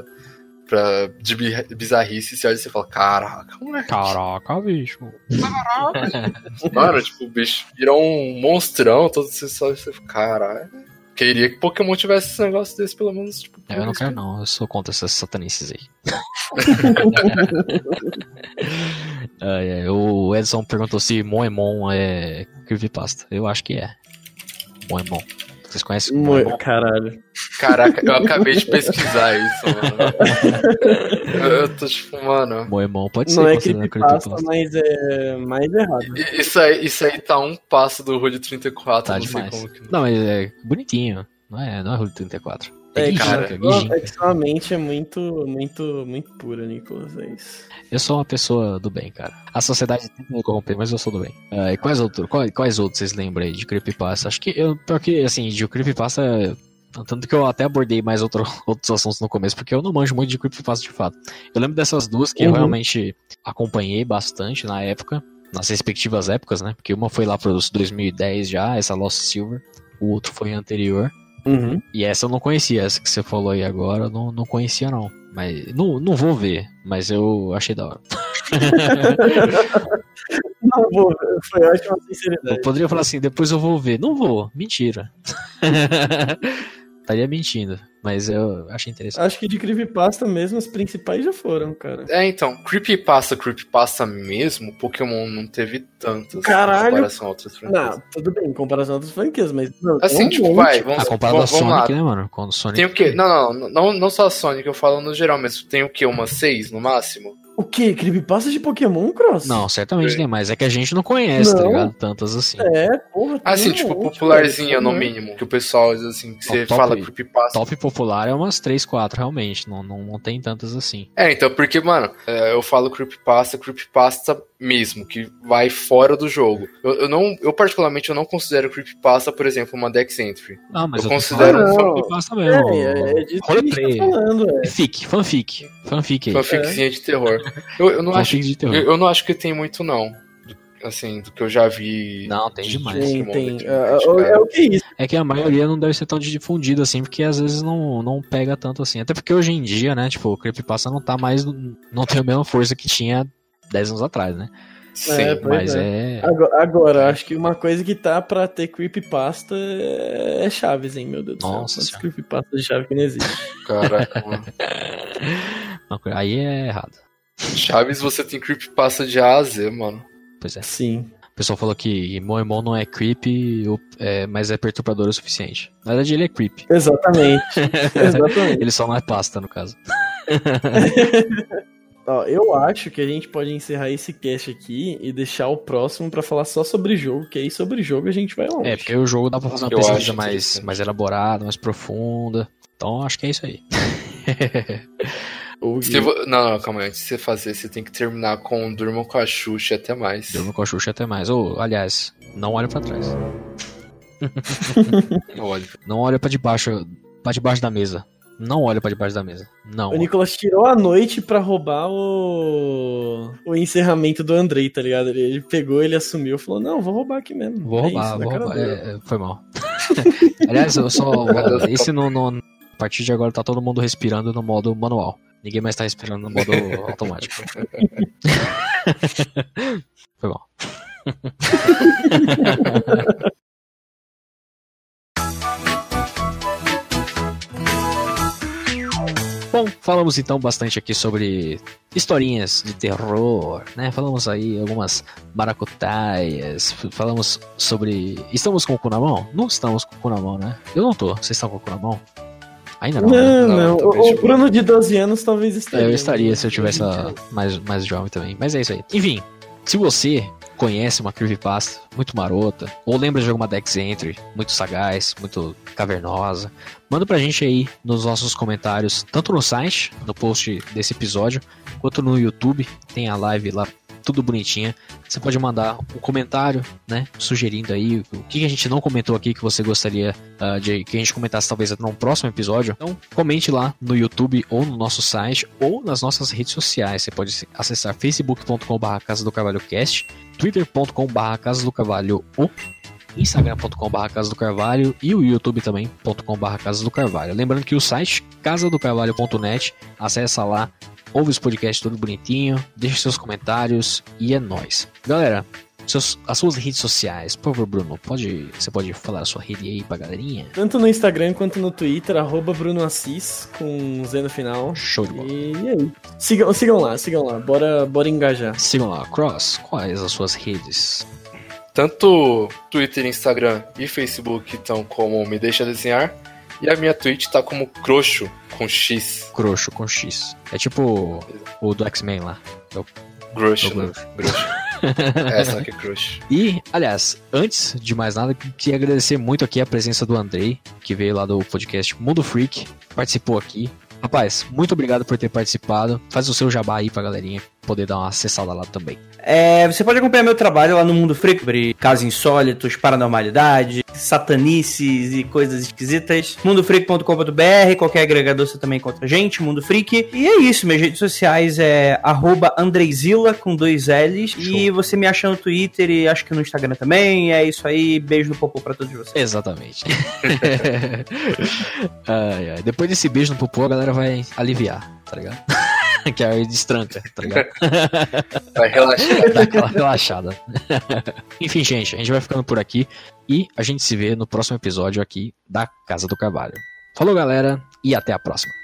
de bizarrice, você olha e você fala, caraca, moleque. Caraca, bicho. Caraca. Mano, tipo, o bicho virou um monstrão, todo você fala, caralho. Queria que Pokémon tivesse esse negócio desse, pelo menos, tipo... Eu não quero não, eu sou contra essas satanices aí. O Edson perguntou se Moemon é creepypasta. Eu acho que é. Moemon. Vocês conhecem Moemon? Caralho. Caraca, eu acabei de pesquisar isso, mano. Eu tô tipo, mano... Moemon pode ser não é creepypasta, mas é mais errado. Isso aí tá um passo do Rule 34, tá não demais. sei como que... Não, mas é bonitinho. Não é Rule 34. Cara, é que sua mente é muito pura, Nicolas, é isso. Eu sou uma pessoa do bem, cara. A sociedade tenta me corromper, mas eu sou do bem. Quais outros vocês lembram aí de creepypasta? Acho que porque assim, de creepypasta, tanto que eu até abordei mais outros assuntos no começo, porque eu não manjo muito de creepypasta de fato. Eu lembro dessas duas que eu realmente acompanhei bastante na época, nas respectivas épocas, né? Porque uma foi lá pros 2010 já, essa Lost Silver, o outro foi anterior. Uhum. E essa eu não conhecia, essa que você falou aí agora, eu não conhecia não. Mas não vou ver, mas eu achei da hora. Não vou, foi ótima sinceridade. Eu poderia falar assim, depois eu vou ver. Não vou, mentira. Estaria mentindo, mas eu achei interessante. Acho que de creepypasta mesmo, as principais já foram, cara. Então, creepypasta mesmo, Pokémon não teve tantas Caralho. em comparação a outras franquias. Não, tudo bem, em comparação a outras franquias, mas... Não, Assim, tem um tipo, monte. vai, vamos Comparado a vamos Sonic, lá. né, mano? Quando o Sonic... Tem o quê? Não só a Sonic, eu falo no geral, mas tem o quê? Umas 6 no máximo? O quê? Creepypasta de Pokémon, Cross? Não, certamente tem mais. É que a gente não conhece, tá Não. ligado? Tantas assim. É, porra. tem Assim, um tipo, monte, popularzinha cara. no mínimo, que o pessoal, assim, que você Top- fala creepypasta. Top popular é umas 3, 4, realmente. Não tem tantas assim. Então, porque, mano, eu falo creepypasta mesmo, que vai fora do jogo. Eu particularmente, eu não considero creepypasta, por exemplo, uma Dex Entry. Ah, mas Eu eu considero tô um falando creepypasta mesmo. É disso que a gente Roleplay. tá falando, é. Fanfic aí. Fanficzinha de terror. Eu não acho, Fanfic de terror. eu não acho que tem muito, não. Assim, do que eu já vi. Não, tem demais. Tem, Pokémon tem. da É internet, o que é isso? É que a maioria não deve ser tão difundida assim, porque às vezes não pega tanto assim. Até porque hoje em dia, né, tipo, o creepypasta não tá mais... Não tem a mesma força que tinha 10 anos atrás, né? Sim, É, pois Mas é... Agora, acho que uma coisa que tá pra ter creepypasta é Chaves, hein, meu Deus do céu. Nossa Quantas senhora. creepypasta de Chaves que não existe. caraca, mano. Não, aí é errado. Chaves, você tem creepypasta de A a Z, mano. Pois é. Sim. O pessoal falou que Moemon não é creepy, mas é perturbador o suficiente. Na verdade, ele é creepy. Exatamente. Exatamente. Ele só não é pasta, no caso. Ó, eu acho que a gente pode encerrar esse cast aqui e deixar o próximo pra falar só sobre jogo, que aí sobre jogo a gente vai longe. É, porque o jogo dá pra fazer uma Eu pesquisa acho mais interessante. elaborada, mais profunda. Então, acho que é isso aí. Não, calma aí. Antes de você fazer, você tem que terminar com Durmam com a Xuxa e até mais. Durma com a Xuxa até mais. Ou, aliás, não olha pra trás. Olha. Não olha pra debaixo da mesa. Não olha pra debaixo da mesa. Não. O Nicolas tirou a noite pra roubar o encerramento do Andrei, tá ligado? Ele pegou, ele assumiu, falou, não, vou roubar aqui mesmo. Vou É roubar, isso, na vou cara roubar. dele. Foi mal. Aliás, eu só... Esse a partir de agora tá todo mundo respirando no modo manual. Ninguém mais tá respirando no modo automático. Foi mal. Bom, falamos então bastante aqui sobre historinhas de terror, né? Falamos aí algumas maracutaias, falamos sobre... Estamos com o cu na mão? Não estamos com o cu na mão, né? Eu não tô. Vocês estão com o cu na mão? Ainda não, né? Não, Não, não. talvez O tipo- Bruno de 12 anos talvez estaria. Eu estaria se eu tivesse mais jovem também. Mas é isso aí. Enfim, se você conhece uma creepypasta muito marota, ou lembra de alguma Dex Entry muito sagaz, muito cavernosa, manda pra gente aí nos nossos comentários, tanto no site, no post desse episódio, quanto no YouTube, tem a live lá, tudo bonitinha. Você pode mandar um comentário, né, sugerindo aí o que a gente não comentou aqui que você gostaria de que a gente comentasse talvez no próximo episódio. Então, comente lá no YouTube ou no nosso site ou nas nossas redes sociais. Você pode acessar facebook.com/Casa do Carvalho Cast, twitter.com/Casa do Carvalho, instagram.com/Casa do Carvalho e o youtube também.com/Casa do Carvalho. Lembrando que o site casadocarvalho.net, acessa lá, ouve os podcasts tudo bonitinho, deixa seus comentários e é nóis. Galera, as suas redes sociais, por favor, Bruno, você pode falar a sua rede aí pra galerinha? Tanto no Instagram quanto no Twitter, @BrunoAssis, com Z no final. Show de bola. E aí? Sigam lá. Bora engajar. Sigam lá, Cross, quais as suas redes? Tanto Twitter, Instagram e Facebook estão como Me Deixa Desenhar. E a minha Twitch tá como Croxo, com X. Croxo com X. É tipo o do X-Men lá. Grosso, Meu né? Grosso. Essa aqui é Croxo. E, aliás, antes de mais nada, queria agradecer muito aqui a presença do Andrei, que veio lá do podcast Mundo Freak, participou aqui. Rapaz, muito obrigado por ter participado. Faz o seu jabá aí pra galerinha poder dar uma acessada lá também. Você pode acompanhar meu trabalho lá no Mundo Freak, sobre casos insólitos, paranormalidade, satanices e coisas esquisitas. mundofreak.com.br, qualquer agregador você também encontra a gente, Mundo Freak. E é isso, minhas redes sociais é @Andrezila com 2 L's. Show. E você me acha no Twitter e acho que no Instagram também. É isso aí, beijo no popô pra todos vocês. Exatamente. Ai, ai. Depois desse beijo no popô, a galera vai aliviar, tá ligado? Que aí destranca, tá ligado? Vai relaxar. Dá aquela relaxada. Enfim, gente, a gente vai ficando por aqui e a gente se vê no próximo episódio aqui da Casa do Carvalho. Falou, galera, e até a próxima.